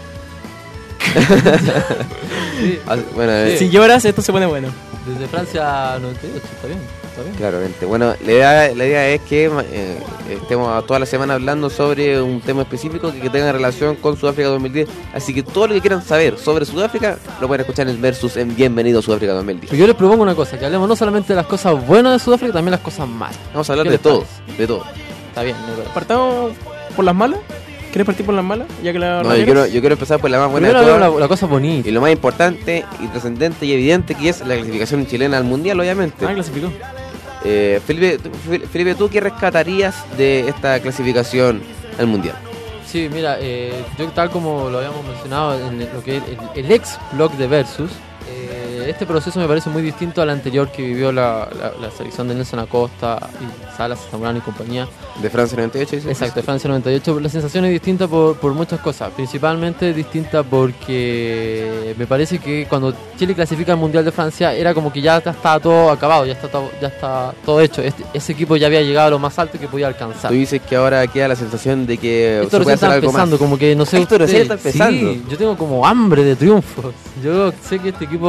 Sí, Ah, bueno, eh, Si lloras, esto se pone bueno. desde Francia noventa y ocho, está bien, está bien. claramente. Bueno, la idea, la idea es que eh, estemos toda la semana hablando sobre un tema específico que, que tenga relación con Sudáfrica dos mil diez. Así que todo lo que quieran saber sobre Sudáfrica lo pueden escuchar en el Versus en Bienvenido Sudáfrica dos mil diez. Yo les propongo una cosa, que hablemos no solamente de las cosas buenas de Sudáfrica, también las cosas malas. Vamos a hablar ¿Qué de les todo, parece? de todo. Está bien, me parece. ¿Partamos por las malas? ¿Quieres partir por las malas? Ya que la No, yo quiero, yo quiero empezar por la más buena Primero de hablemos todas. la, la cosa bonita. Y lo más importante y trascendente y evidente que es la clasificación chilena al Mundial, obviamente. Ah, clasificó. Eh, Felipe, tú- Felipe, ¿tú qué rescatarías de esta clasificación al Mundial? Sí, mira, eh, yo tal como lo habíamos mencionado en lo que es el, el ex blog de Versus, eh, este proceso me parece muy distinto al anterior que vivió la, la, la selección de Nelson Acosta y Salas, Zamorano y compañía. De Francia noventa y ocho, dices. Exacto, de Francia noventa y ocho. La sensación es distinta por, por muchas cosas. Principalmente distinta porque me parece que cuando Chile clasifica al Mundial de Francia era como que ya estaba todo acabado, ya está todo, ya está todo hecho. Este, ese equipo ya había llegado a lo más alto que podía alcanzar. Tú dices que ahora queda la sensación de que Esto se puede recién hacer está algo empezando, más. como que no sé. Esto recién ustedes- está empezando. Sí, yo tengo como hambre de triunfos. Yo sé que este equipo tiene muchas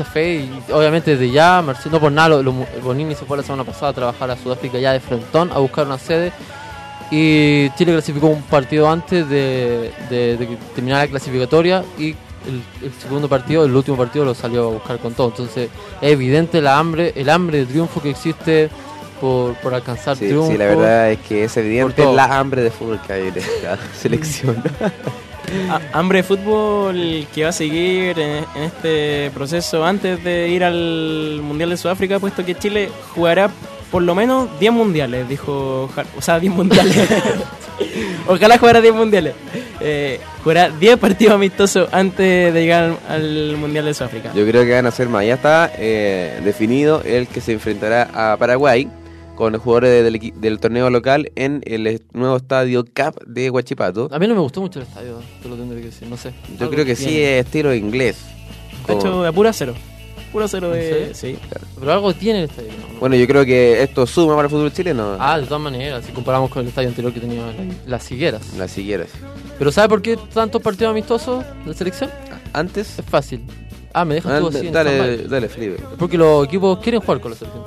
mucha fe y obviamente desde ya, Marcelo, no por nada, lo, lo, Bonini se fue la semana pasada a trabajar a Sudáfrica ya de frontón a buscar una sede y Chile clasificó un partido antes de, de, de que terminara la clasificatoria y el, el segundo partido, el último partido lo salió a buscar con todo. Entonces es evidente la hambre, el hambre de triunfo que existe por, por alcanzar sí, triunfo. Sí, la verdad es que es evidente la hambre de fútbol que hay en esta selección. A- hambre de fútbol que va a seguir en, en este proceso antes de ir al Mundial de Sudáfrica, puesto que Chile jugará por lo menos diez mundiales, dijo Jar- o sea, diez mundiales. Ojalá jugara diez mundiales. Eh, jugará diez partidos amistosos antes de llegar al Mundial de Sudáfrica. Yo creo que van a ser más. Ya está eh, definido el que se enfrentará a Paraguay con los jugadores del, equi- del torneo local en el est- nuevo estadio C A P de Huachipato. A mí no me gustó mucho el estadio, te lo tendré que decir, no sé. Yo Algo creo que sí tiene. es estilo inglés. De hecho, Como- de pura cero. Puro cero de... ¿En serio? Sí. Pero algo tiene el estadio. ¿no? Bueno, yo creo que esto suma para el fútbol chileno. Ah, de todas maneras, si comparamos con el estadio anterior que tenía la- las higueras. Las siguieras. Pero ¿sabe por qué tantos partidos amistosos de selección? Antes. Es fácil. Ah, me dejas Ah, tú así en dale, stand-by. dale, Felipe. Porque los equipos quieren jugar con la selección.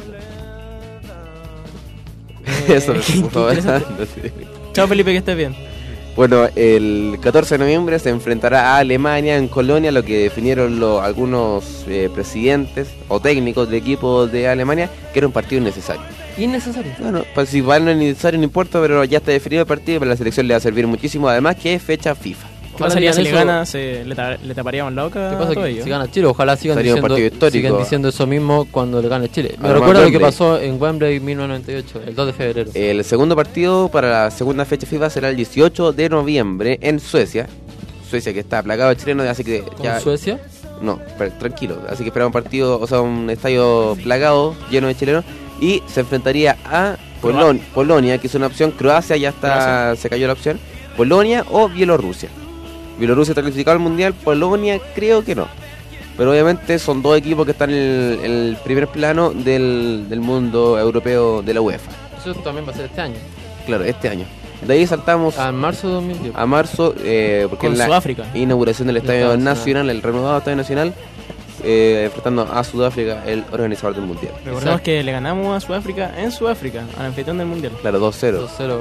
Eso, qué por favor. interesante. No sé. Chao Felipe, que estés bien. Bueno, el catorce de noviembre se enfrentará a Alemania en Colonia, lo que definieron los, algunos eh, presidentes o técnicos de equipos de Alemania, que era un partido innecesario. Innecesario. Bueno, pues si va no es necesario, no importa, pero ya está definido el partido y para la selección le va a servir muchísimo, además que es fecha FIFA. ¿Qué pasaría si le eso. gana? Se, le, ta- le taparíamos la boca ¿Qué a pasa? todo Que ello. si gana Chile, ojalá sigan Sería un diciendo, partido histórico. sigan diciendo eso mismo cuando le gane Chile. Me Además, recuerda lo que Wembley. pasó en Wembley en mil novecientos noventa y ocho, el dos de febrero. El segundo partido para la segunda fecha FIFA será el dieciocho de noviembre en Suecia. Suecia que está plagado de chilenos, así que ¿Con ya... Suecia? No, pero tranquilo, así que esperamos un partido, o sea, un estadio plagado, lleno de chilenos, y se enfrentaría a Polon- Polonia, que es una opción. Croacia ya está, Croacia. se cayó la opción. Polonia o Bielorrusia. Bielorrusia está clasificado al mundial, Polonia creo que no. Pero obviamente son dos equipos que están en el, en el primer plano del, del mundo europeo de la UEFA. Eso también va a ser este año. Claro, este año. De ahí saltamos A marzo de dos mil diez. a marzo, eh, porque Con es la Sudáfrica. inauguración del Estadio Estadio Nacional, Nacional. el renovado Estadio Nacional, eh, enfrentando a Sudáfrica, el organizador del mundial. Recordemos Exacto. que le ganamos a Sudáfrica en Sudáfrica, al anfitrión del mundial. Claro, dos cero. dos cero.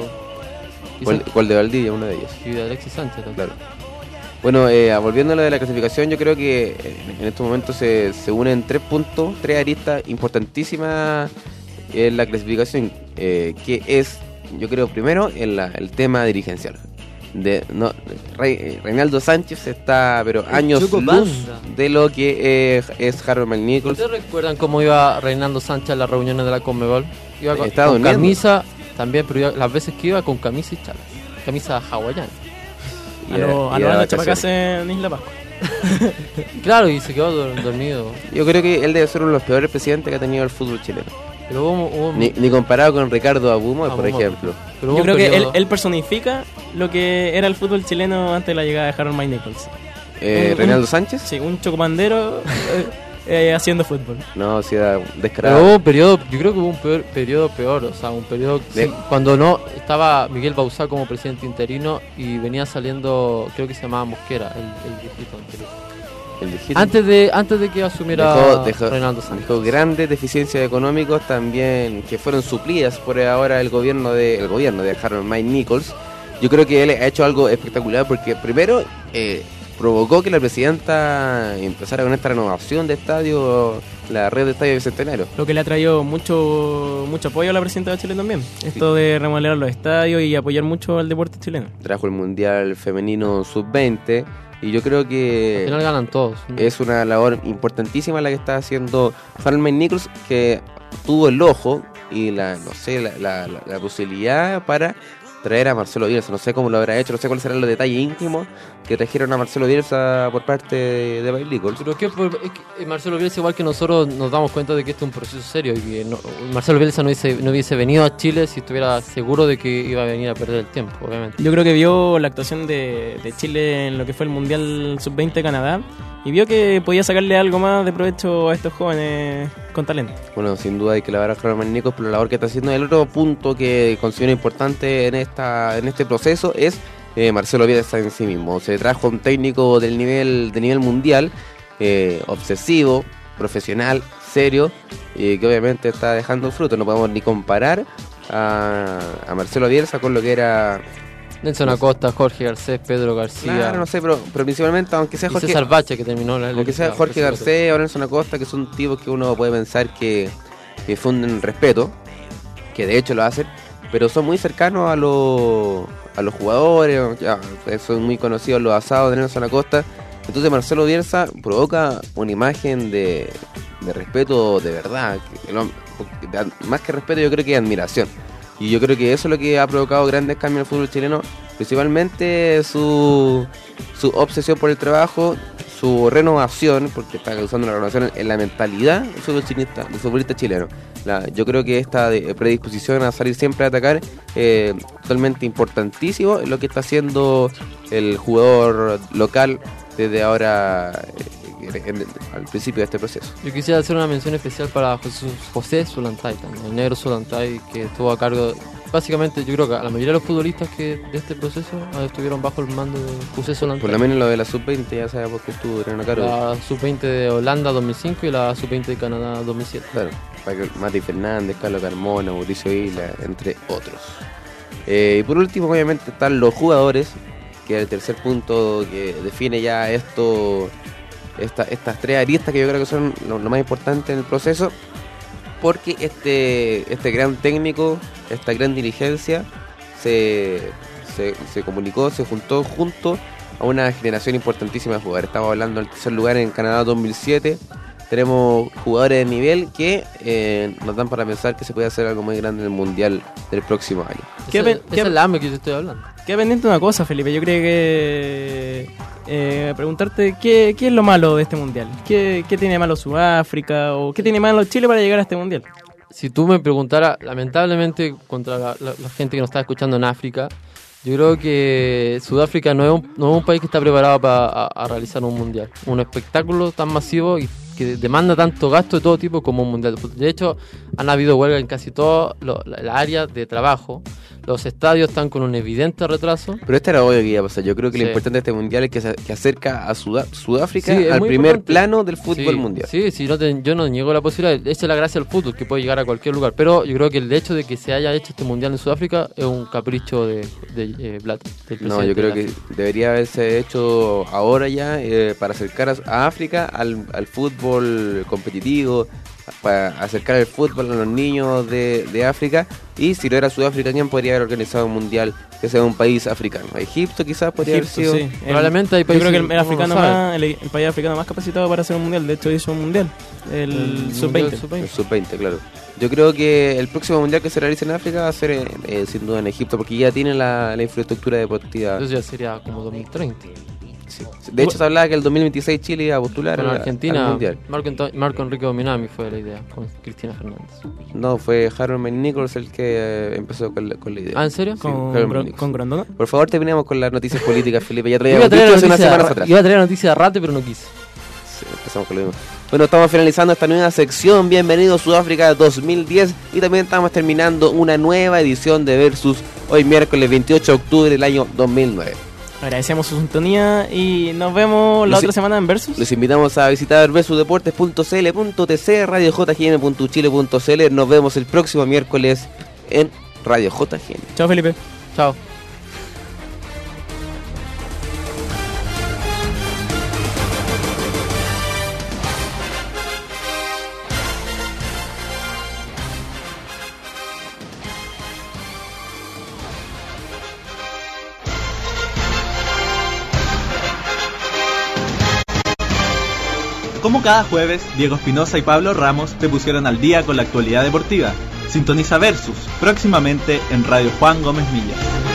Y Gol, gol de Valdivia, uno de ellos. y de Alexis Sánchez también. Claro. Bueno, eh, volviendo a lo de la clasificación, yo creo que eh, en estos momentos se, se unen tres puntos, tres aristas importantísimas en la clasificación, eh, que es, yo creo, primero, en la- el tema dirigencial. De, no, Rey- eh, Reinaldo Sánchez está, pero años Choco luz Banda. de lo que eh, es Harold McNichols. ¿Ustedes recuerdan cómo iba Reinaldo Sánchez a las reuniones de la Conmebol? Iba con, Estaba con durmiendo. camisa, también, pero iba- las veces que iba con camisa y chalas. Camisa hawaiana. A Y lo, era- a y lo era Arnold vacaciones. Chapacase en Isla Pascua. Claro, y se quedó dor- dormido. Yo creo que él debe ser uno de los peores presidentes que ha tenido el fútbol chileno. Pero hubo, hubo un- Ni, ni comparado con Ricardo Abumoy, por Abumoy. ejemplo. pero hubo Yo un creo que él, periodo- él personifica lo que era el fútbol chileno antes de la llegada de Harold Mike Nichols. Eh, Un- Reinaldo un- Sánchez. Sí, un chocopandero eh, eh, haciendo fútbol. No, sí, era Pero descarado. hubo un periodo, yo creo que hubo un peor, periodo peor, o sea, un periodo De- sí, cuando no estaba Miguel Bauzá como presidente interino y venía saliendo, creo que se llamaba Mosquera, el, el viejito anterior. El viejito. Antes de antes de que asumiera Dejó, dejó- Reinaldo Sánchez. dejó grandes deficiencias económicas también que fueron suplidas por ahora el gobierno de el gobierno de Harold Mike Nichols. Yo creo que él ha hecho algo espectacular porque primero eh, provocó que la presidenta empezara con esta renovación de estadio, la red de estadio bicentenario. Lo que le ha traído mucho mucho apoyo a la presidenta de Chile también. Esto de remodelar los estadios y apoyar mucho al deporte chileno. Trajo el Mundial Femenino sub veinte y yo creo Al que final ganan todos. es una labor importantísima la que está haciendo Harold Mike Nichols, que tuvo el ojo y la no sé la, la, la- la posibilidad para traer a Marcelo Bielsa. No sé cómo lo habrá hecho, no sé cuáles serán los detalles íntimos que trajeron a Marcelo Bielsa por parte de, de Mike Nichols. Pero que, por- es que eh, Marcelo Bielsa, igual que nosotros, nos damos cuenta de que este es un proceso serio y que no- Marcelo Bielsa no hubiese, no hubiese venido a Chile si estuviera seguro de que iba a venir a perder el tiempo, obviamente. Yo creo que vio la actuación de, de Chile en lo que fue el Mundial sub veinte Canadá y vio que podía sacarle algo más de provecho a estos jóvenes con talento. Bueno, sin duda hay que lavar a Harold Mike Nichols por la labor que está haciendo. El otro punto que considero importante en esta en este proceso es eh, Marcelo Bielsa en sí mismo. Se trajo un técnico del nivel de nivel mundial, eh, obsesivo, profesional, serio, y que obviamente está dejando fruto. No podemos ni comparar a, a Marcelo Bielsa con lo que era Nelson Acosta, Jorge Garcés, Pedro García. Claro, no sé, pero, pero principalmente, aunque sea y Jorge, César Bache, que terminó la aunque sea Jorge Garcés o Nelson Acosta, que son tipos que uno puede pensar que, que funden respeto, que de hecho lo hacen, pero son muy cercanos a los a los jugadores, ya, son muy conocidos los asados de Nelson Acosta. Entonces Marcelo Bielsa provoca una imagen de, de respeto de verdad, que lo, de, más que respeto yo creo que admiración. Y yo creo que eso es lo que ha provocado grandes cambios en el fútbol chileno, principalmente su, su obsesión por el trabajo, su renovación, porque está causando una renovación en la mentalidad del futbolista, del futbolista chileno. La, yo creo que esta de predisposición a salir siempre a atacar es eh, totalmente importantísimo en lo que está haciendo el jugador local desde ahora eh, en, en, al principio de este proceso. Yo quisiera hacer una mención especial para Jesús, José Solantay, también, el negro Solantay, que estuvo a cargo, básicamente yo creo que a la mayoría de los futbolistas que de este proceso estuvieron bajo el mando de José Solantay. Por lo menos lo de la sub veinte ya sabemos que estuvo a cargo. La sub veinte de Holanda dos mil cinco y la sub veinte de Canadá dos mil siete. Claro, Mati Fernández, Carlos Carmona, Mauricio Isla, entre otros. Eh, y por último, obviamente, están los jugadores, que es el tercer punto que define ya esto, esta, estas tres aristas que yo creo que son lo, lo más importante en el proceso, porque este, este gran técnico, esta gran dirigencia se, se, se comunicó, se juntó junto a una generación importantísima de jugadores. Estamos hablando del tercer lugar en Canadá dos mil siete. Tenemos jugadores de nivel que eh, nos dan para pensar que se puede hacer algo muy grande en el Mundial del próximo año. Esa, esa es el hambre que yo estoy hablando. Queda pendiente una cosa, Felipe. Yo creo que eh, preguntarte qué, qué es lo malo de este Mundial. ¿Qué, qué tiene malo Sudáfrica o qué tiene malo Chile para llegar a este Mundial? Si tú me preguntaras, lamentablemente, contra la, la, la gente que nos está escuchando en África, yo creo que Sudáfrica no es un, no es un país que está preparado para a, a realizar un Mundial. Un espectáculo tan masivo y que demanda tanto gasto de todo tipo como un Mundial de Fútbol. De hecho, han habido huelgas en casi todas las áreas de trabajo. Los estadios están con un evidente retraso. Pero este era obvio que iba a pasar. Yo creo que sí. Lo importante de este mundial es que, se, que acerca a Sudá- Sudáfrica sí, al primer importante. plano del fútbol sí, mundial. Sí, sí, no te, yo no niego la posibilidad. Esa es la gracia del fútbol, que puede llegar a cualquier lugar. Pero yo creo que el hecho de que se haya hecho este mundial en Sudáfrica es un capricho de, de eh, Blatter. No, yo creo que debería haberse hecho ahora ya eh, para acercar a, a África al, al fútbol competitivo, para acercar el fútbol a los niños de, de África. Y si no era Sudáfrica, ¿quién podría haber organizado un mundial que sea un país africano? Egipto quizás podría Egipto, haber sido. sí. Probablemente hay Yo países. creo que el, el africano uno no más, el, el país africano más capacitado para hacer un mundial. De hecho hizo un mundial, el, El sub veinte. El sub veinte, claro. Yo creo que el próximo mundial que se realice en África va a ser eh, eh, sin duda en Egipto, porque ya tienen la, la infraestructura deportiva. Entonces ya sería como dos mil treinta. Sí. De hecho, se hablaba que el dos mil veintiséis Chile iba a postular Con al- Argentina, al mundial. Marco, Ento- Marco Enrique Dominami fue la idea, con Cristina Fernández. No, fue Harold McNichols el que eh, empezó con la, con la idea. ¿Ah, en serio? Sí, Con, Harold Gro- McNichols. con Grondona. Por favor, terminemos con las noticias políticas, Felipe. Ya Iba a traíamos traer dicho hace unas noticia, semanas atrás. iba a traer noticia de Rate, pero no quise. Sí, empezamos con lo mismo. Bueno, estamos finalizando esta nueva sección. Bienvenido Sudáfrica dos mil diez. Y también estamos terminando una nueva edición de Versus hoy miércoles veintiocho de octubre del año dos mil nueve. Agradecemos su sintonía y nos vemos la Los- otra semana en Versus. Los invitamos a visitar versusdeportes punto c l punto t c, radio j g m punto chile punto c l. Nos vemos el próximo miércoles en Radio J G M. Chao, Felipe. Chao. Como cada jueves, Diego Espinosa y Pablo Ramos te pusieron al día con la actualidad deportiva. Sintoniza Versus, próximamente en Radio Juan Gómez Milla.